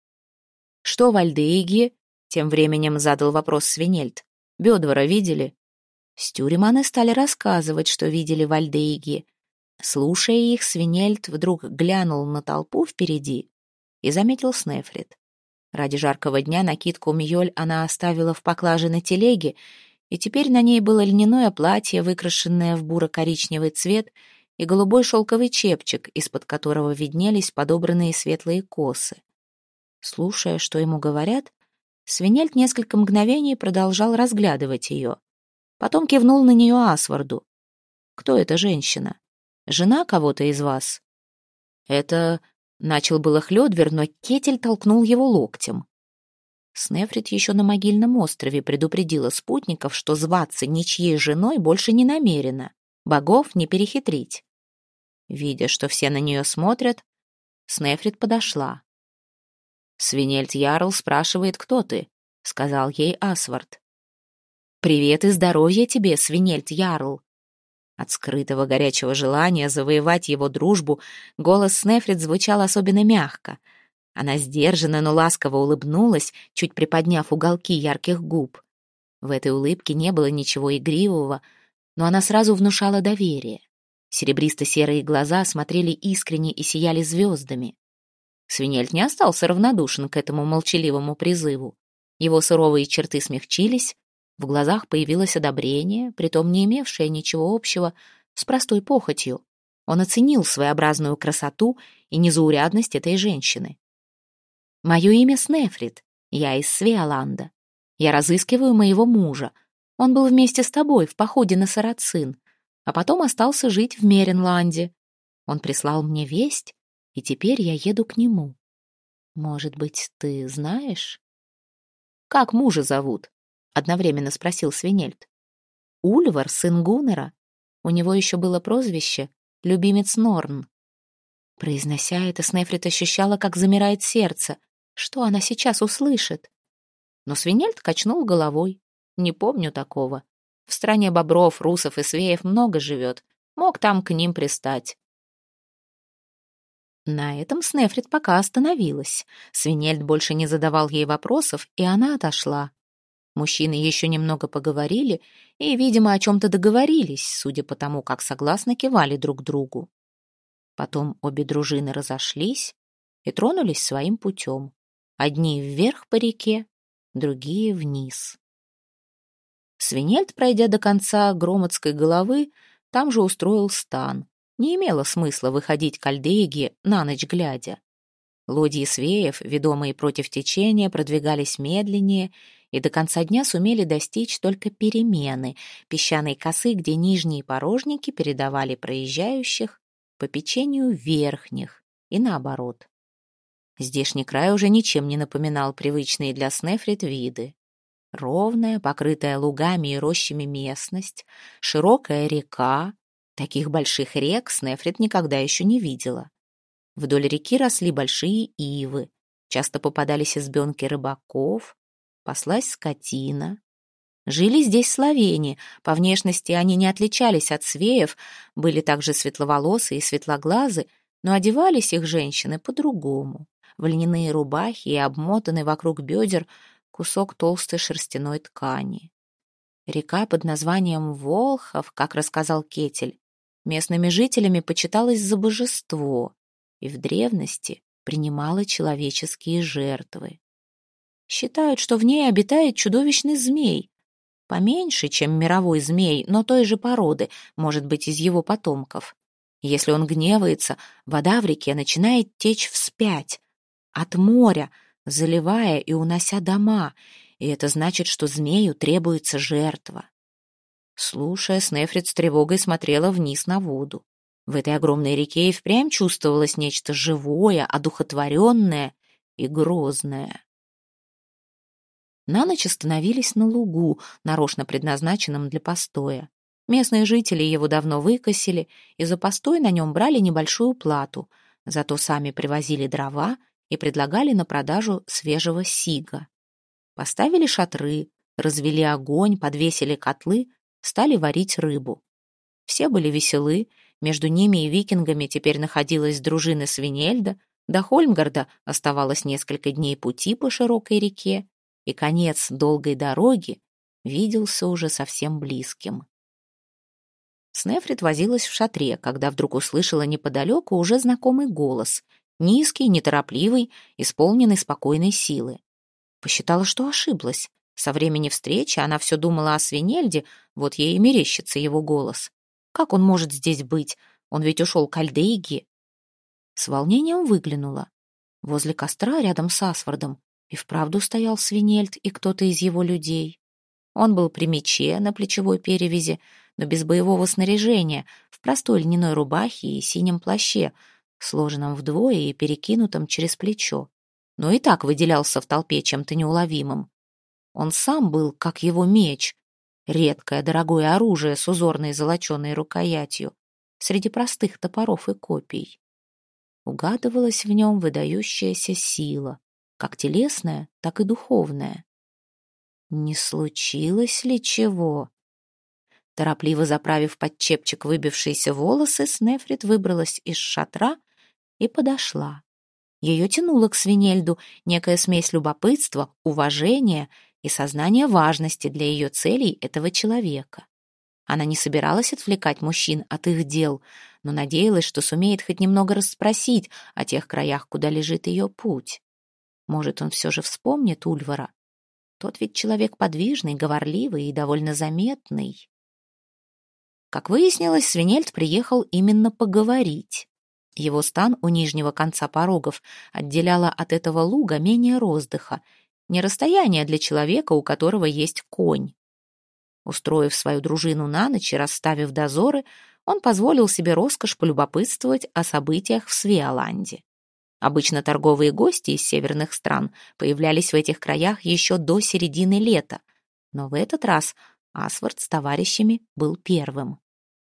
«Что в Альдейге?» — тем временем задал вопрос Свинельд. «Бёдвара видели?» Стюриманы стали рассказывать, что видели в Альдейге. Слушая их, Свинельд вдруг глянул на толпу впереди и заметил Снефрит. Ради жаркого дня накидку Мьёль она оставила в поклаже на телеге, и теперь на ней было льняное платье, выкрашенное в буро-коричневый цвет, и голубой шелковый чепчик, из-под которого виднелись подобранные светлые косы. Слушая, что ему говорят, Свинельд несколько мгновений продолжал разглядывать ее. Потом кивнул на нее Асварду. «Кто эта женщина? Жена кого-то из вас?» «Это...» — начал было Хлёдвер, но Кетель толкнул его локтем. Снефрит еще на могильном острове предупредила спутников, что зваться ничьей женой больше не намерена, богов не перехитрить. Видя, что все на нее смотрят, Снефрит подошла. «Свинельд Ярл спрашивает, кто ты», — сказал ей Асвард. «Привет и здоровья тебе, Свинельд Ярл». От скрытого горячего желания завоевать его дружбу голос Снефрит звучал особенно мягко. Она сдержанно, но ласково улыбнулась, чуть приподняв уголки ярких губ. В этой улыбке не было ничего игривого, но она сразу внушала доверие. Серебристо-серые глаза смотрели искренне и сияли звездами. Свинельд не остался равнодушен к этому молчаливому призыву. Его суровые черты смягчились, в глазах появилось одобрение, притом не имевшее ничего общего с простой похотью. Он оценил своеобразную красоту и незаурядность этой женщины. «Мое имя Снефрит, я из Свеоланда. Я разыскиваю моего мужа. Он был вместе с тобой в походе на Сарацин, а потом остался жить в Меренланде. Он прислал мне весть, и теперь я еду к нему. Может быть, ты знаешь?» «Как мужа зовут?» — одновременно спросил Свинельд. «Ульвар, сын Гуннера. У него еще было прозвище «Любимец Норн». Произнося это, Снефрит ощущала, как замирает сердце. Что она сейчас услышит? Но Свинельд качнул головой. «Не помню такого. В стране бобров, русов и свеев много живет. Мог там к ним пристать». На этом Снефрит пока остановилась. Свинельд больше не задавал ей вопросов, и она отошла. Мужчины еще немного поговорили и, видимо, о чем-то договорились, судя по тому, как согласно кивали друг другу. Потом обе дружины разошлись и тронулись своим путем. Одни вверх по реке, другие вниз. Свинельд, пройдя до конца Громадской головы, там же устроил стан. Не имело смысла выходить к Альдейге на ночь глядя. Лодьи свеев, ведомые против течения, продвигались медленнее и до конца дня сумели достичь только перемены, песчаной косы, где нижние порожники передавали проезжающих по печенью верхних и наоборот. Здешний край уже ничем не напоминал привычные для Снефрит виды. Ровная, покрытая лугами и рощами местность, широкая река. Таких больших рек Снефрит никогда еще не видела. Вдоль реки росли большие ивы, часто попадались избенки рыбаков, паслась скотина. Жили здесь словени, по внешности они не отличались от свеев, были также светловолосые и светлоглазы, но одевались их женщины по-другому. В льняные рубахи и обмотанный вокруг бедер кусок толстой шерстяной ткани. Река под названием Волхов, как рассказал Кетель, местными жителями почиталась за божество и в древности принимала человеческие жертвы. Считают, что в ней обитает чудовищный змей, поменьше, чем мировой змей, но той же породы, может быть, из его потомков. Если он гневается, вода в реке начинает течь вспять, от моря, заливая и унося дома, и это значит, что змею требуется жертва. Слушая, Снефрит с тревогой смотрела вниз на воду. В этой огромной реке и впрямь чувствовалось нечто живое, одухотворенное и грозное. На ночь остановились на лугу, нарочно предназначенном для постоя. Местные жители его давно выкосили, и за постой на нем брали небольшую плату, зато сами привозили дрова и предлагали на продажу свежего сига. Поставили шатры, развели огонь, подвесили котлы, стали варить рыбу. Все были веселы, между ними и викингами теперь находилась дружина Свинельда, до Хольмгарда оставалось несколько дней пути по широкой реке, и конец долгой дороги виделся уже совсем близким. Снефрит возилась в шатре, когда вдруг услышала неподалеку уже знакомый голос, низкий, неторопливый, исполненный спокойной силы. Посчитала, что ошиблась. Со времени встречи она все думала о Свинельде, вот ей и мерещится его голос. Как он может здесь быть? Он ведь ушел к Альдейге. С волнением выглянула. Возле костра, рядом с Асвардом, и вправду стоял Свинельд и кто-то из его людей. Он был при мече на плечевой перевязи, но без боевого снаряжения, в простой льняной рубахе и синем плаще, сложенном вдвое и перекинутом через плечо, но и так выделялся в толпе чем-то неуловимым. Он сам был, как его меч, редкое дорогое оружие с узорной золоченой рукоятью, среди простых топоров и копий. Угадывалась в нем выдающаяся сила, как телесная, так и духовная. Не случилось ли чего? Торопливо заправив под чепчик выбившиеся волосы, Снефрит выбралась из шатра и подошла. Ее тянуло к Свинельду некая смесь любопытства, уважения и сознания важности для ее целей этого человека. Она не собиралась отвлекать мужчин от их дел, но надеялась, что сумеет хоть немного расспросить о тех краях, куда лежит ее путь. Может, он все же вспомнит Ульвара? Тот ведь человек подвижный, говорливый и довольно заметный. Как выяснилось, Свинельд приехал именно поговорить. Его стан у нижнего конца порогов отделяло от этого луга менее роздыха, не расстояние для человека, у которого есть конь. Устроив свою дружину на ночь и расставив дозоры, он позволил себе роскошь полюбопытствовать о событиях в Свеоланде. Обычно торговые гости из северных стран появлялись в этих краях еще до середины лета, но в этот раз Асвард с товарищами был первым.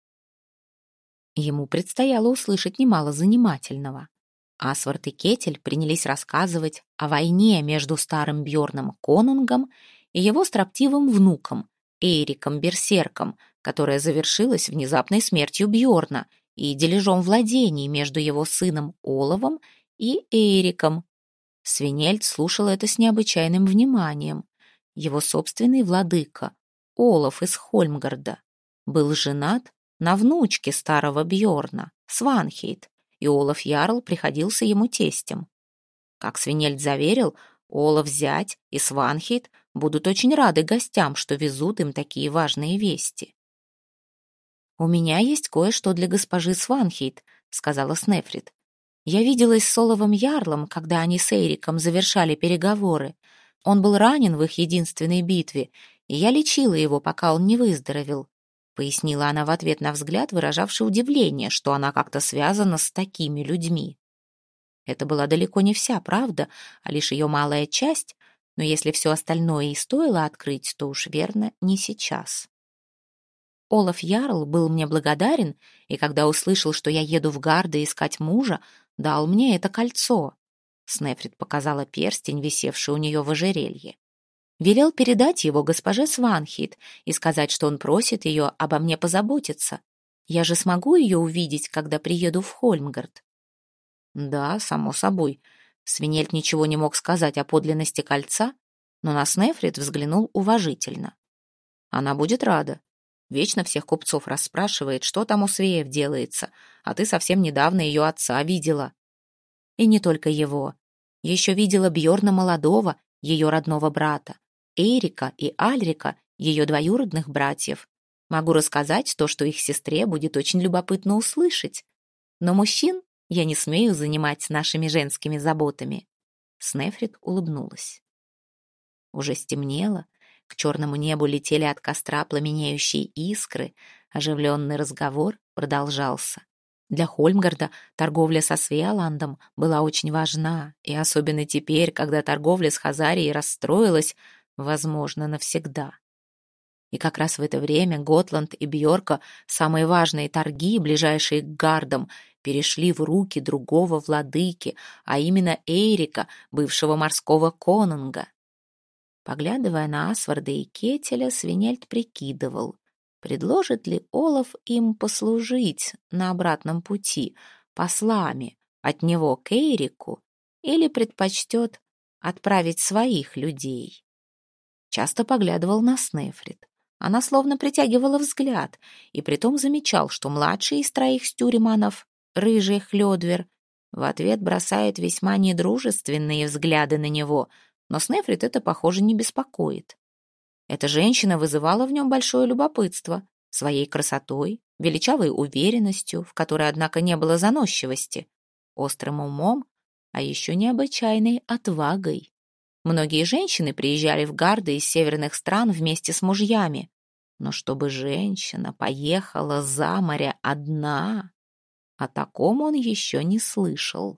Ему предстояло услышать немало занимательного. Асвард и Кетель принялись рассказывать о войне между старым Бьорном Конунгом и его строптивым внуком, Эйриком Берсерком, которая завершилась внезапной смертью Бьорна и дележом владений между его сыном Оловом и Эйриком. Свинельд слушал это с необычайным вниманием. Его собственный владыка, Олаф из Хольмгарда, был женат на внучке старого Бьорна, Сванхейт, и Олаф Ярл приходился ему тестем. Как Свинельд заверил, Олаф зять и Сванхейт будут очень рады гостям, что везут им такие важные вести. «У меня есть кое-что для госпожи Сванхейт», — сказала Снефрит. «Я виделась с Олафом Ярлом, когда они с Эйриком завершали переговоры. Он был ранен в их единственной битве, и я лечила его, пока он не выздоровел», — пояснила она в ответ на взгляд, выражавший удивление, что она как-то связана с такими людьми. Это была далеко не вся правда, а лишь ее малая часть, но если все остальное и стоило открыть, то уж верно не сейчас. Олаф Ярл был мне благодарен, и когда услышал, что я еду в Гарды искать мужа, дал мне это кольцо. Снефрит показала перстень, висевший у нее в ожерелье. Велел передать его госпоже Сванхейт и сказать, что он просит ее обо мне позаботиться. Я же смогу ее увидеть, когда приеду в Хольмгард. Да, само собой. Свинельд ничего не мог сказать о подлинности кольца, но на Снефрит взглянул уважительно. Она будет рада. Вечно всех купцов расспрашивает, что там у свеев делается, а ты совсем недавно ее отца видела. И не только его. Еще видела Бьорна молодого, ее родного брата, Эрика и Альрика, ее двоюродных братьев. Могу рассказать то, что их сестре будет очень любопытно услышать. Но мужчин я не смею занимать нашими женскими заботами. Снефрит улыбнулась. Уже стемнело, к черному небу летели от костра пламенеющие искры, оживленный разговор продолжался. Для Хольмгарда торговля со Свеоландом была очень важна, и особенно теперь, когда торговля с Хазарией расстроилась, возможно, навсегда. И как раз в это время Готланд и Бьорка, самые важные торги, ближайшие к Гардам, перешли в руки другого владыки, а именно Эйрика, бывшего морского конунга. Поглядывая на Асварда и Кетеля, Свинельд прикидывал, предложит ли Олаф им послужить на обратном пути послами от него к Эйрику или предпочтет отправить своих людей. Часто поглядывал на Снефрит. Она словно притягивала взгляд, и притом замечал, что младший из троих стюреманов, рыжий Хлёдвер, в ответ бросает весьма недружественные взгляды на него, но Снефрит это, похоже, не беспокоит. Эта женщина вызывала в нем большое любопытство своей красотой, величавой уверенностью, в которой, однако, не было заносчивости, острым умом, а еще необычайной отвагой. Многие женщины приезжали в Гарды из северных стран вместе с мужьями, но чтобы женщина поехала за море одна, о таком он еще не слышал.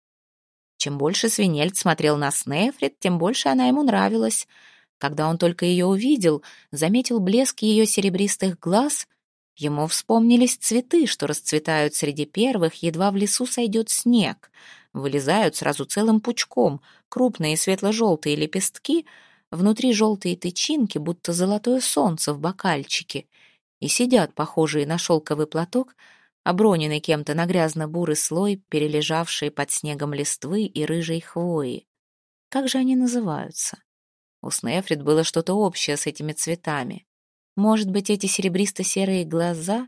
Чем больше Свинельд смотрел на Снефрит, тем больше она ему нравилась. Когда он только ее увидел, заметил блеск ее серебристых глаз, ему вспомнились цветы, что расцветают среди первых, едва в лесу сойдет снег, вылезают сразу целым пучком, крупные светло-желтые лепестки, внутри желтые тычинки, будто золотое солнце в бокальчике, и сидят, похожие на шелковый платок, оброненный кем-то на грязно-бурый слой, перележавший под снегом листвы и рыжей хвои. Как же они называются? У Снефрит было что-то общее с этими цветами. Может быть, эти серебристо-серые глаза,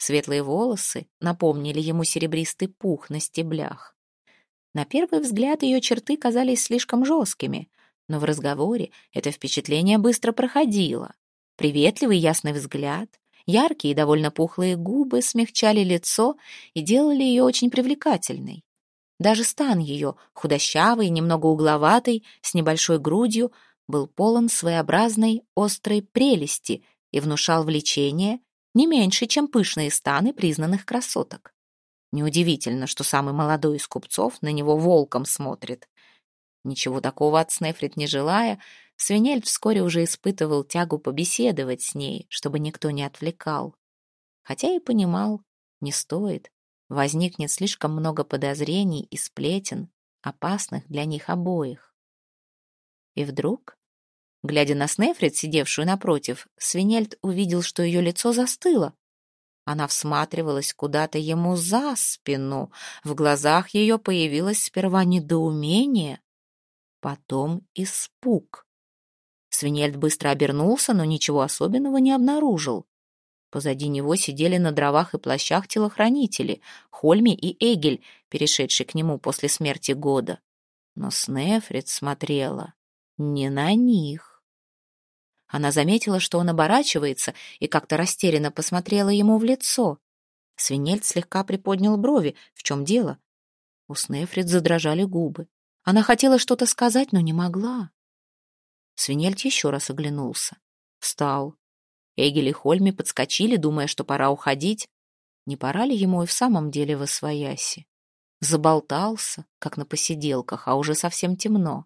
Светлые волосы напомнили ему серебристый пух на стеблях. На первый взгляд ее черты казались слишком жесткими, но в разговоре это впечатление быстро проходило. Приветливый ясный взгляд, яркие и довольно пухлые губы смягчали лицо и делали ее очень привлекательной. Даже стан ее, худощавый, немного угловатый, с небольшой грудью, был полон своеобразной острой прелести и внушал влечение не меньше, чем пышные станы признанных красоток. Неудивительно, что самый молодой из купцов на него волком смотрит. Ничего такого от Снефрит не желая, Свинельд вскоре уже испытывал тягу побеседовать с ней, чтобы никто не отвлекал. Хотя и понимал, не стоит, возникнет слишком много подозрений и сплетен, опасных для них обоих. И вдруг, глядя на Снефрит, сидевшую напротив, Свинельд увидел, что ее лицо застыло. Она всматривалась куда-то ему за спину. В глазах ее появилось сперва недоумение, потом испуг. Свинельд быстро обернулся, но ничего особенного не обнаружил. Позади него сидели на дровах и плащах телохранители, Хольми и Эгель, перешедшие к нему после смерти года. Но Снефрит смотрела не на них. Она заметила, что он оборачивается, и как-то растерянно посмотрела ему в лицо. Свинельд слегка приподнял брови. В чем дело? У Снефрит задрожали губы. Она хотела что-то сказать, но не могла. Свинельд еще раз оглянулся. Встал. Эгель и Хольми подскочили, думая, что пора уходить. Не пора ли ему и в самом деле восвояси? Заболтался, как на посиделках, а уже совсем темно.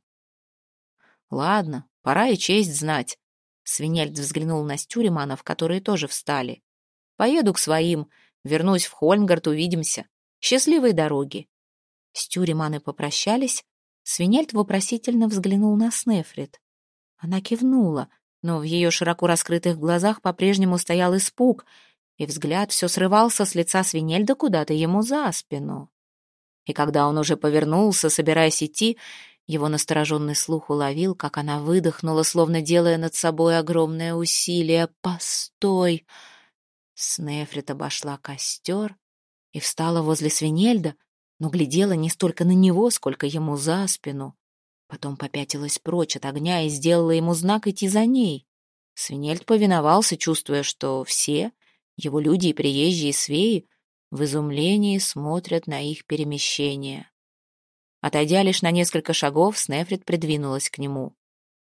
Ладно, пора и честь знать. Свинельд взглянул на стюреманов, которые тоже встали. Поеду к своим, вернусь в Хольмгард, увидимся. Счастливой дороги. Стюреманы попрощались. Свинельд вопросительно взглянул на Снефрит. Она кивнула, но в ее широко раскрытых глазах по-прежнему стоял испуг, и взгляд все срывался с лица Свинельда куда-то ему за спину. И когда он уже повернулся, собираясь идти, его настороженный слух уловил, как она выдохнула, словно делая над собой огромное усилие. «Постой!» Снефрит обошла костер и встала возле Свинельда, но глядела не столько на него, сколько ему за спину. Потом попятилась прочь от огня и сделала ему знак идти за ней. Свинельд повиновался, чувствуя, что все, его люди и приезжие свеи, в изумлении смотрят на их перемещение. Отойдя лишь на несколько шагов, Снефрит придвинулась к нему.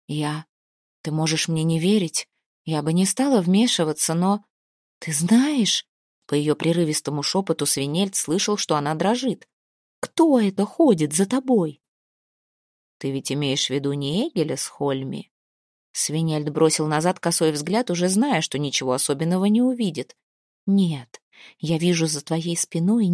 Ты можешь мне не верить, я бы не стала вмешиваться, но... Ты знаешь...» По ее прерывистому шепоту Свинельд слышал, что она дрожит. «Кто это ходит за тобой?» «Ты ведь имеешь в виду не Эгеля с Хольми?» Свинельд бросил назад косой взгляд, уже зная, что ничего особенного не увидит. «Нет, я вижу за твоей спиной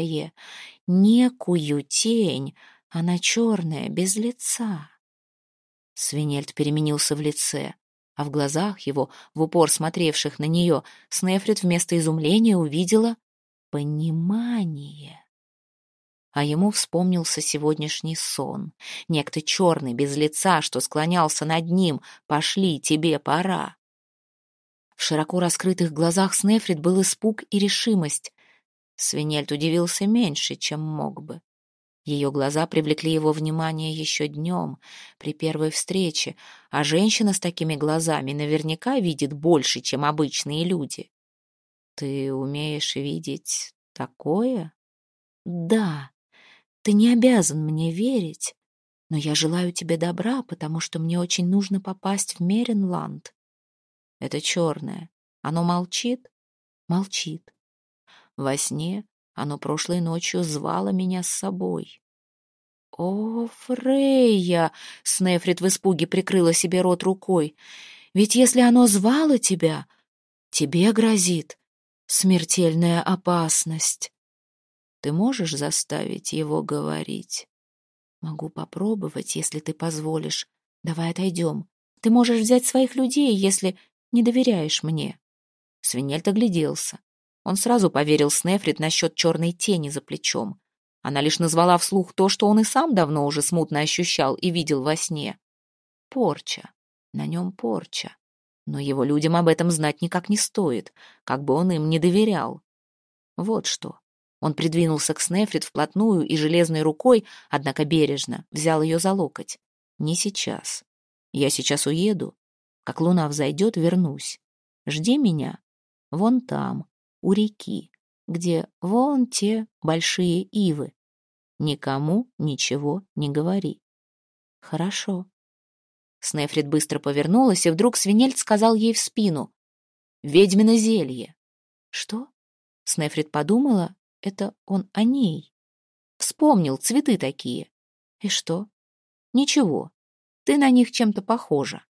некую тень. Она черная, без лица». Свинельд переменился в лице, а в глазах его, в упор смотревших на нее, Снефрит вместо изумления увидела понимание. А ему вспомнился сегодняшний сон. Некто черный, без лица, что склонялся над ним. «Пошли, тебе пора». В широко раскрытых глазах Снефрит был испуг и решимость. Свинельд удивился меньше, чем мог бы. Ее глаза привлекли его внимание еще днем, при первой встрече, а женщина с такими глазами наверняка видит больше, чем обычные люди. «Ты умеешь видеть такое?» «Да, ты не обязан мне верить, но я желаю тебе добра, потому что мне очень нужно попасть в Меренланд». «Это черное. Оно молчит?» «Молчит. Во сне оно прошлой ночью звало меня с собой». «О, Фрейя!» — Снефрит в испуге прикрыла себе рот рукой. «Ведь если оно звало тебя, тебе грозит смертельная опасность. Ты можешь заставить его говорить?» «Могу попробовать, если ты позволишь. Давай отойдем. Ты можешь взять своих людей, если не доверяешь мне». Свинельд огляделся. Он сразу поверил Снефрит насчет черной тени за плечом. Она лишь назвала вслух то, что он и сам давно уже смутно ощущал и видел во сне. Порча. На нем порча. Но его людям об этом знать никак не стоит, как бы он им не доверял. Вот что. Он придвинулся к Снефрит вплотную и железной рукой, однако бережно, взял ее за локоть. «Не сейчас. Я сейчас уеду. Как луна взойдет, вернусь. Жди меня. Вон там, у реки, где вон те большие ивы. Никому ничего не говори». «Хорошо». Снефрит быстро повернулась, и вдруг Свинельд сказал ей в спину: «Ведьмино зелье». «Что?» Снефрит подумала, это он о ней. Вспомнил, цветы такие. И что? Ничего, ты на них чем-то похожа.